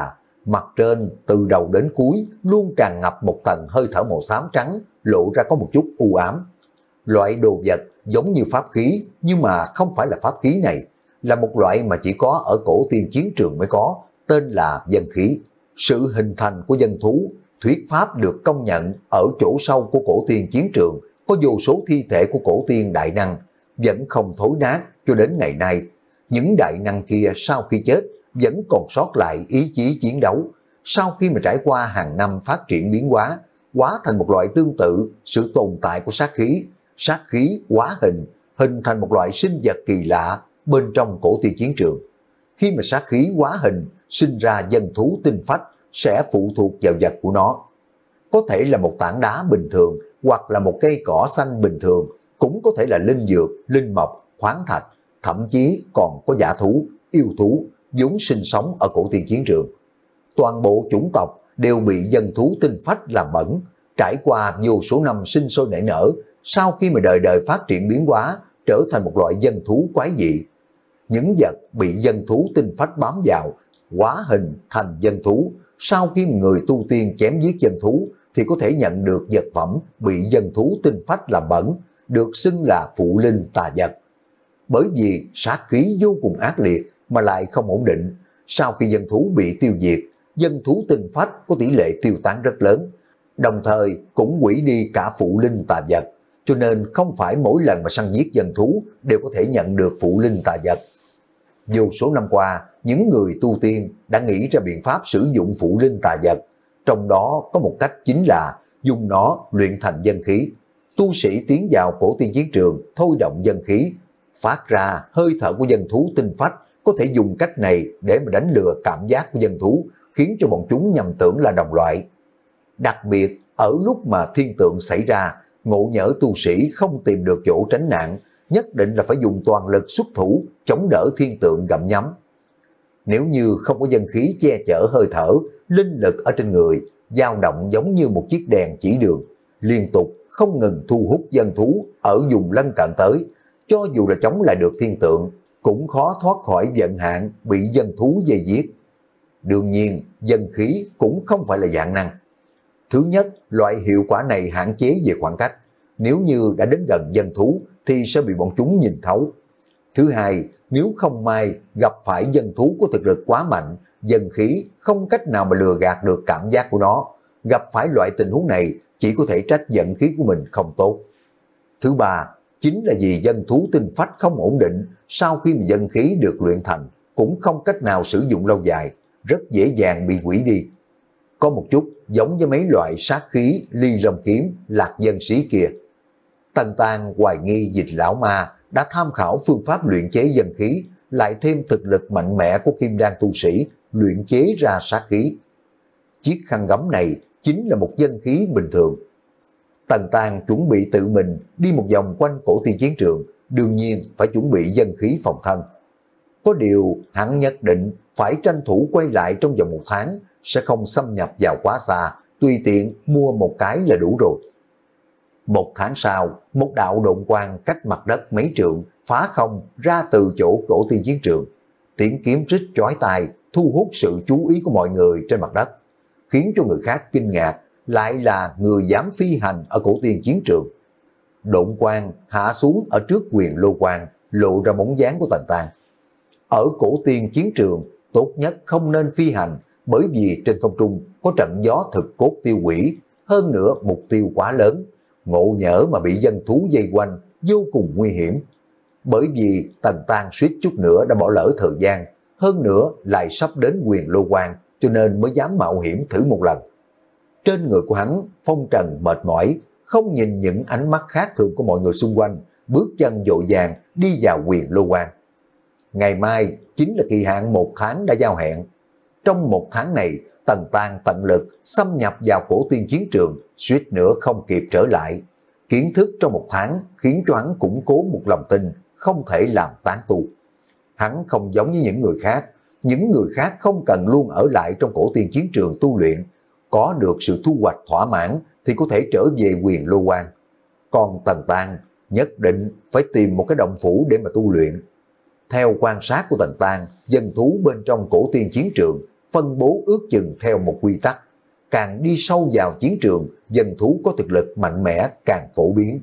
Mặt trên từ đầu đến cuối luôn tràn ngập một tầng hơi thở màu xám trắng, lộ ra có một chút u ám. Loại đồ vật giống như pháp khí, nhưng mà không phải là pháp khí này, là một loại mà chỉ có ở cổ tiên chiến trường mới có, tên là dân khí. Sự hình thành của dân thú, thuyết pháp được công nhận ở chỗ sâu của cổ tiên chiến trường, có vô số thi thể của cổ tiên đại năng, vẫn không thối nát cho đến ngày nay. Những đại năng kia sau khi chết, vẫn còn sót lại ý chí chiến đấu. Sau khi mà trải qua hàng năm phát triển biến hóa, hóa thành một loại tương tự sự tồn tại của sát khí, sát khí hóa hình, hình thành một loại sinh vật kỳ lạ bên trong cổ tiên chiến trường. Khi mà sát khí hóa hình, sinh ra dân thú tinh phách sẽ phụ thuộc vào vật của nó. Có thể là một tảng đá bình thường, hoặc là một cây cỏ xanh bình thường, cũng có thể là linh dược, linh mộc, khoáng thạch, thậm chí còn có dã thú, yêu thú, vốn sinh sống ở cổ tiên chiến trường. Toàn bộ chủng tộc đều bị dân thú tinh phách làm bẩn, trải qua vô số năm sinh sôi nảy nở, sau khi mà đời đời phát triển biến hóa, trở thành một loại dân thú quái dị. Những vật bị dân thú tinh phách bám vào, hóa hình thành dân thú, sau khi người tu tiên chém giết dân thú, thì có thể nhận được vật phẩm bị dân thú tinh phách làm bẩn, được xưng là phụ linh tà vật. Bởi vì sát khí vô cùng ác liệt mà lại không ổn định, sau khi dân thú bị tiêu diệt, dân thú tinh phách có tỷ lệ tiêu tán rất lớn, đồng thời cũng hủy đi cả phụ linh tà vật, cho nên không phải mỗi lần mà săn giết dân thú đều có thể nhận được phụ linh tà vật. Vô số năm qua, những người tu tiên đã nghĩ ra biện pháp sử dụng phụ linh tà vật, trong đó có một cách chính là dùng nó luyện thành dân khí. Tu sĩ tiến vào cổ tiên chiến trường, thôi động dân khí, phát ra hơi thở của dân thú tinh phách, có thể dùng cách này để mà đánh lừa cảm giác của dân thú, khiến cho bọn chúng nhầm tưởng là đồng loại. Đặc biệt, ở lúc mà thiên tượng xảy ra, ngộ nhỡ tu sĩ không tìm được chỗ tránh nạn, nhất định là phải dùng toàn lực xuất thủ, chống đỡ thiên tượng gặm nhấm. Nếu như không có dân khí che chở hơi thở, linh lực ở trên người, dao động giống như một chiếc đèn chỉ đường, liên tục không ngừng thu hút dân thú ở vùng lân cận tới, cho dù là chống lại được thiên tượng, cũng khó thoát khỏi vận hạn bị dân thú dây giết. Đương nhiên, dân khí cũng không phải là vạn năng. Thứ nhất, loại hiệu quả này hạn chế về khoảng cách, nếu như đã đến gần dân thú thì sẽ bị bọn chúng nhìn thấu. Thứ hai, nếu không may gặp phải dân thú có thực lực quá mạnh, dân khí không cách nào mà lừa gạt được cảm giác của nó, gặp phải loại tình huống này chỉ có thể trách dân khí của mình không tốt. Thứ ba, chính là vì dân thú tinh phách không ổn định, sau khi mà dân khí được luyện thành, cũng không cách nào sử dụng lâu dài, rất dễ dàng bị hủy đi. Có một chút giống với mấy loại sát khí ly long kiếm, lạc dân sĩ kia. Tần Tang hoài nghi Dịch lão ma đã tham khảo phương pháp luyện chế dân khí, lại thêm thực lực mạnh mẽ của kim đan tu sĩ, luyện chế ra sát khí. Chiếc khăn gấm này chính là một dân khí bình thường. Tần Tang chuẩn bị tự mình đi một vòng quanh cổ tiên chiến trường, đương nhiên phải chuẩn bị dân khí phòng thân. Có điều hắn nhất định phải tranh thủ quay lại trong vòng một tháng, sẽ không xâm nhập vào quá xa, tùy tiện mua một cái là đủ rồi. Một tháng sau, một đạo độn quang cách mặt đất mấy trượng, phá không ra từ chỗ cổ tiên chiến trường. Tiếng kiếm rít chói tai, thu hút sự chú ý của mọi người trên mặt đất, khiến cho người khác kinh ngạc, lại là người dám phi hành ở cổ tiên chiến trường. Độn quang hạ xuống ở trước Quyền Lô Quang, lộ ra bóng dáng của Tần Tang. Ở cổ tiên chiến trường, tốt nhất không nên phi hành, bởi vì trên không trung có trận gió thực cốt tiêu hủy, hơn nữa mục tiêu quá lớn, ngộ nhỡ mà bị dân thú vây quanh, vô cùng nguy hiểm. Bởi vì Tần Tang suýt chút nữa đã bỏ lỡ thời gian, hơn nữa lại sắp đến Quyền Lô Quang, cho nên mới dám mạo hiểm thử một lần. Trên người của hắn, phong trần mệt mỏi, không nhìn những ánh mắt khác thường của mọi người xung quanh, bước chân vội vàng đi vào Quyền Lô Quang. Ngày mai chính là kỳ hạn một tháng đã giao hẹn. Trong một tháng này, Tần Tang tận lực xâm nhập vào cổ tiên chiến trường, suýt nữa không kịp trở lại. Kiến thức trong một tháng khiến cho hắn củng cố một lòng tin, không thể làm tán tu. Hắn không giống như những người khác, những người khác không cần luôn ở lại trong cổ tiên chiến trường tu luyện, có được sự thu hoạch thỏa mãn thì có thể trở về Quyền Lô Quang. Còn Tần Tang nhất định phải tìm một cái động phủ để mà tu luyện. Theo quan sát của Tần Tang, dân thú bên trong cổ tiên chiến trường phân bố ước chừng theo một quy tắc. Càng đi sâu vào chiến trường, dân thú có thực lực mạnh mẽ càng phổ biến.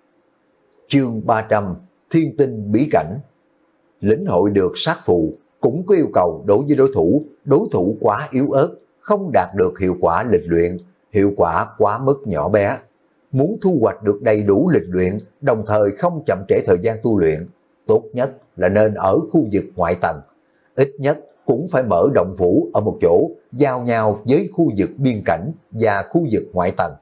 Chương ba trăm, Thiên tinh bí cảnh. Lĩnh hội được sát phù cũng có yêu cầu đối với đối thủ, đối thủ quá yếu ớt, không đạt được hiệu quả lịch luyện, hiệu quả quá mức nhỏ bé. Muốn thu hoạch được đầy đủ lịch luyện, đồng thời không chậm trễ thời gian tu luyện, tốt nhất là nên ở khu vực ngoại tầng. Ít nhất cũng phải mở động phủ ở một chỗ, giao nhau với khu vực biên cảnh và khu vực ngoại tầng.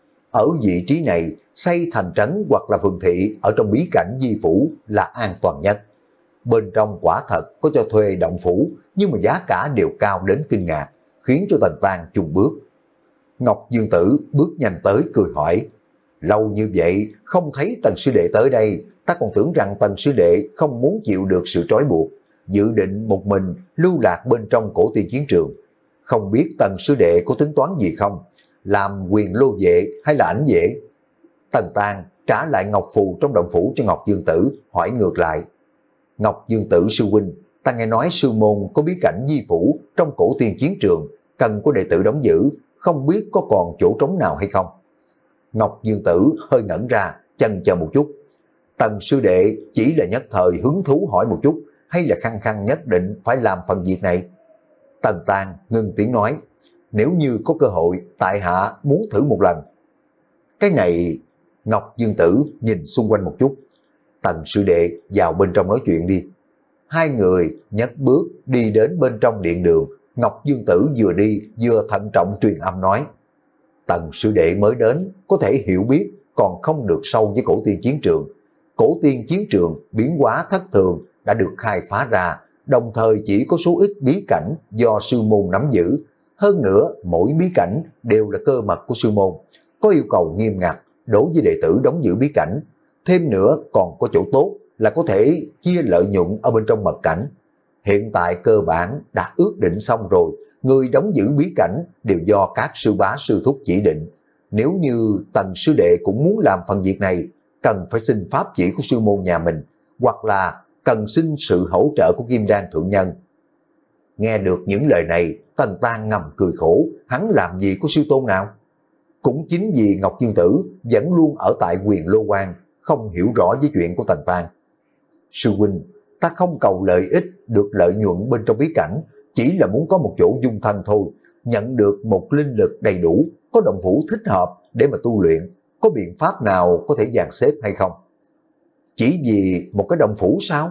Ở vị trí này, xây thành trấn hoặc là phường thị ở trong bí cảnh di phủ là an toàn nhất. Bên trong quả thật có cho thuê động phủ, nhưng mà giá cả đều cao đến kinh ngạc, khiến cho Tần Tang chùng bước. Ngọc Dương Tử bước nhanh tới cười hỏi, lâu như vậy không thấy Tần sư đệ tới đây, ta còn tưởng rằng Tần sư đệ không muốn chịu được sự trói buộc, dự định một mình lưu lạc bên trong cổ tiên chiến trường. Không biết Tần sư đệ có tính toán gì không? Làm quyền lô vệ hay là ảnh vệ? Tần Tang trả lại ngọc phù trong động phủ cho Ngọc Dương Tử, hỏi ngược lại. Ngọc Dương Tử sư huynh, ta nghe nói sư môn có bí cảnh di phủ trong cổ tiên chiến trường, cần có đệ tử đóng giữ, không biết có còn chỗ trống nào hay không? Ngọc Dương Tử hơi ngẩn ra, chần chờ một chút. Tần sư đệ chỉ là nhất thời hứng thú hỏi một chút, hay là khăng khăng nhất định phải làm phần việc này? Tần Tang ngưng tiếng nói, nếu như có cơ hội, tại hạ muốn thử một lần. Cái này... Ngọc Dương Tử nhìn xung quanh một chút. Tần sư đệ vào bên trong nói chuyện đi. Hai người nhấc bước đi đến bên trong điện đường. Ngọc Dương Tử vừa đi vừa thận trọng truyền âm nói, Tần sư đệ mới đến, có thể hiểu biết, còn không được sâu với cổ tiên chiến trường. Cổ tiên chiến trường biến hóa thất thường đã được khai phá ra, đồng thời chỉ có số ít bí cảnh do sư môn nắm giữ. Hơn nữa, mỗi bí cảnh đều là cơ mật của sư môn, có yêu cầu nghiêm ngặt đối với đệ tử đóng giữ bí cảnh. Thêm nữa còn có chỗ tốt là có thể chia lợi nhuận ở bên trong mật cảnh. Hiện tại cơ bản đã ước định xong rồi, người đóng giữ bí cảnh đều do các sư bá sư thúc chỉ định. Nếu như Tần sư đệ cũng muốn làm phần việc này, cần phải xin pháp chỉ của sư môn nhà mình, hoặc là cần xin sự hỗ trợ của Kim Đan thượng nhân. Nghe được những lời này, Tần Tang ngầm cười khổ, hắn làm gì có sư tôn nào? Cũng chính vì Ngọc Dương Tử vẫn luôn ở tại Quyền Lô Quan, không hiểu rõ với chuyện của Tần Tang. Sư huynh, ta không cầu lợi ích được lợi nhuận bên trong bí cảnh, chỉ là muốn có một chỗ dung thân thôi, nhận được một linh lực đầy đủ, có động phủ thích hợp để mà tu luyện, có biện pháp nào có thể dàn xếp hay không? Chỉ vì một cái động phủ sao?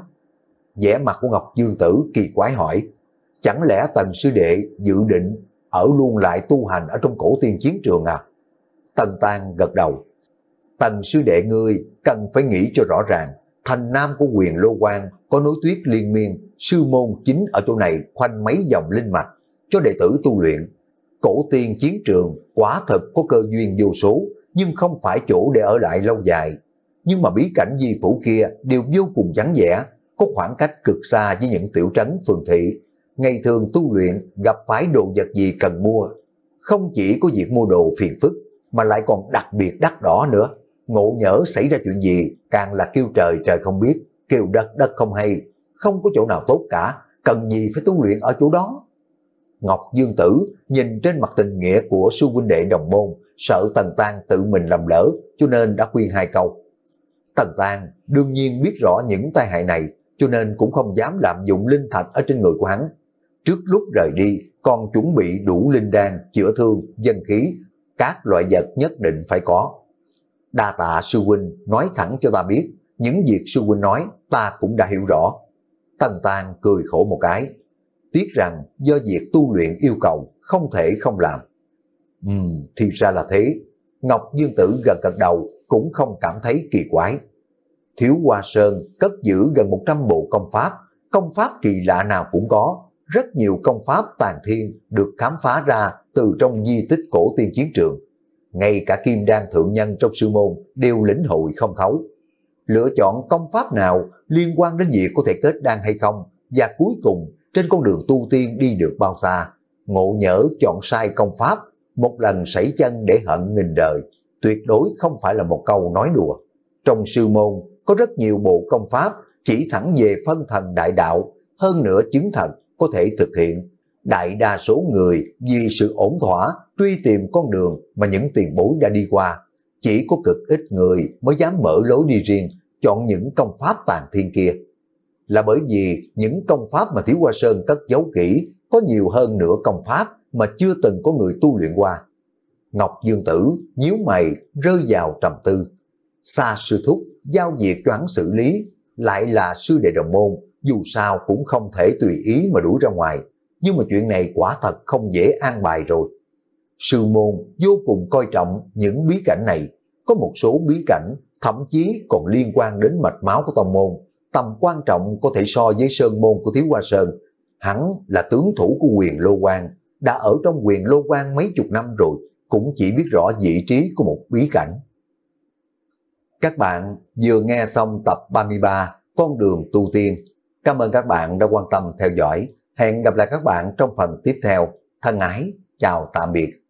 Vẻ mặt của Ngọc Dương Tử kỳ quái hỏi, chẳng lẽ Tần sư đệ dự định ở luôn lại tu hành ở trong cổ tiên chiến trường à? Tần Tang gật đầu. Tần sư đệ ngươi cần phải nghĩ cho rõ ràng, thành nam của Quyền Lô Quan có nối tuyết liên miên, sư môn chính ở chỗ này khoanh mấy dòng linh mạch cho đệ tử tu luyện. Cổ tiên chiến trường quả thật có cơ duyên vô số, nhưng không phải chỗ để ở lại lâu dài. Nhưng mà bí cảnh di phủ kia đều vô cùng vắng vẻ, có khoảng cách cực xa với những tiểu trấn phường thị. Ngày thường tu luyện gặp phải đồ vật gì cần mua, không chỉ có việc mua đồ phiền phức, mà lại còn đặc biệt đắt đỏ nữa. Ngộ nhỡ xảy ra chuyện gì, càng là kêu trời trời không biết, kêu đất đất không hay, không có chỗ nào tốt cả, cần gì phải tu luyện ở chỗ đó. Ngọc Dương Tử nhìn trên mặt tình nghĩa của sư huynh đệ đồng môn, sợ Tần Tang tự mình làm lỡ, cho nên đã khuyên hai câu. Tần Tang đương nhiên biết rõ những tai hại này, cho nên cũng không dám lạm dụng linh thạch ở trên người của hắn. Trước lúc rời đi, còn chuẩn bị đủ linh đan, chữa thương, dân khí, các loại vật nhất định phải có. Đa tạ sư huynh nói thẳng cho ta biết, những việc sư huynh nói ta cũng đã hiểu rõ. Tần Tang cười khổ một cái, tiếc rằng do việc tu luyện yêu cầu không thể không làm. Ừm, thì ra là thế. Ngọc Dương Tử gật gật đầu, cũng không cảm thấy kỳ quái. Thiếu Hoa Sơn cất giữ gần một trăm bộ công pháp, công pháp kỳ lạ nào cũng có, rất nhiều công pháp tàn thiên được khám phá ra từ trong di tích cổ tiên chiến trường. Ngay cả Kim Đan thượng nhân trong sư môn đều lĩnh hội không thấu. Lựa chọn công pháp nào liên quan đến việc có thể kết đan hay không, và cuối cùng trên con đường tu tiên đi được bao xa, ngộ nhỡ chọn sai công pháp, một lần sẩy chân để hận nghìn đời, tuyệt đối không phải là một câu nói đùa. Trong sư môn có rất nhiều bộ công pháp chỉ thẳng về phân thần đại đạo, hơn nữa chứng thật có thể thực hiện, Đại đa số người vì sự ổn thỏa truy tìm con đường mà những tiền bối đã đi qua, chỉ có cực ít người mới dám mở lối đi riêng, chọn những công pháp tàn thiên kia. Là bởi vì những công pháp mà Thiếu Hoa Sơn cất giấu kỹ có nhiều hơn nửa công pháp mà chưa từng có người tu luyện qua. Ngọc Dương Tử nhíu mày rơi vào trầm tư. Sa sư thúc giao việc cho hắn xử lý, lại là sư đệ đồng môn, dù sao cũng không thể tùy ý mà đuổi ra ngoài. Nhưng mà chuyện này quả thật không dễ an bài rồi. Sư môn vô cùng coi trọng những bí cảnh này, có một số bí cảnh thậm chí còn liên quan đến mạch máu của tông môn, tầm quan trọng có thể so với sơn môn của Thiếu Hoa Sơn. Hắn là tướng thủ của Huyền Lô Quan, đã ở trong Huyền Lô Quan mấy chục năm rồi, cũng chỉ biết rõ vị trí của một bí cảnh. Các bạn vừa nghe xong tập ba mươi ba Con đường tu tiên. Cảm ơn các bạn đã quan tâm theo dõi. Hẹn gặp lại các bạn trong phần tiếp theo. Thân ái, chào tạm biệt.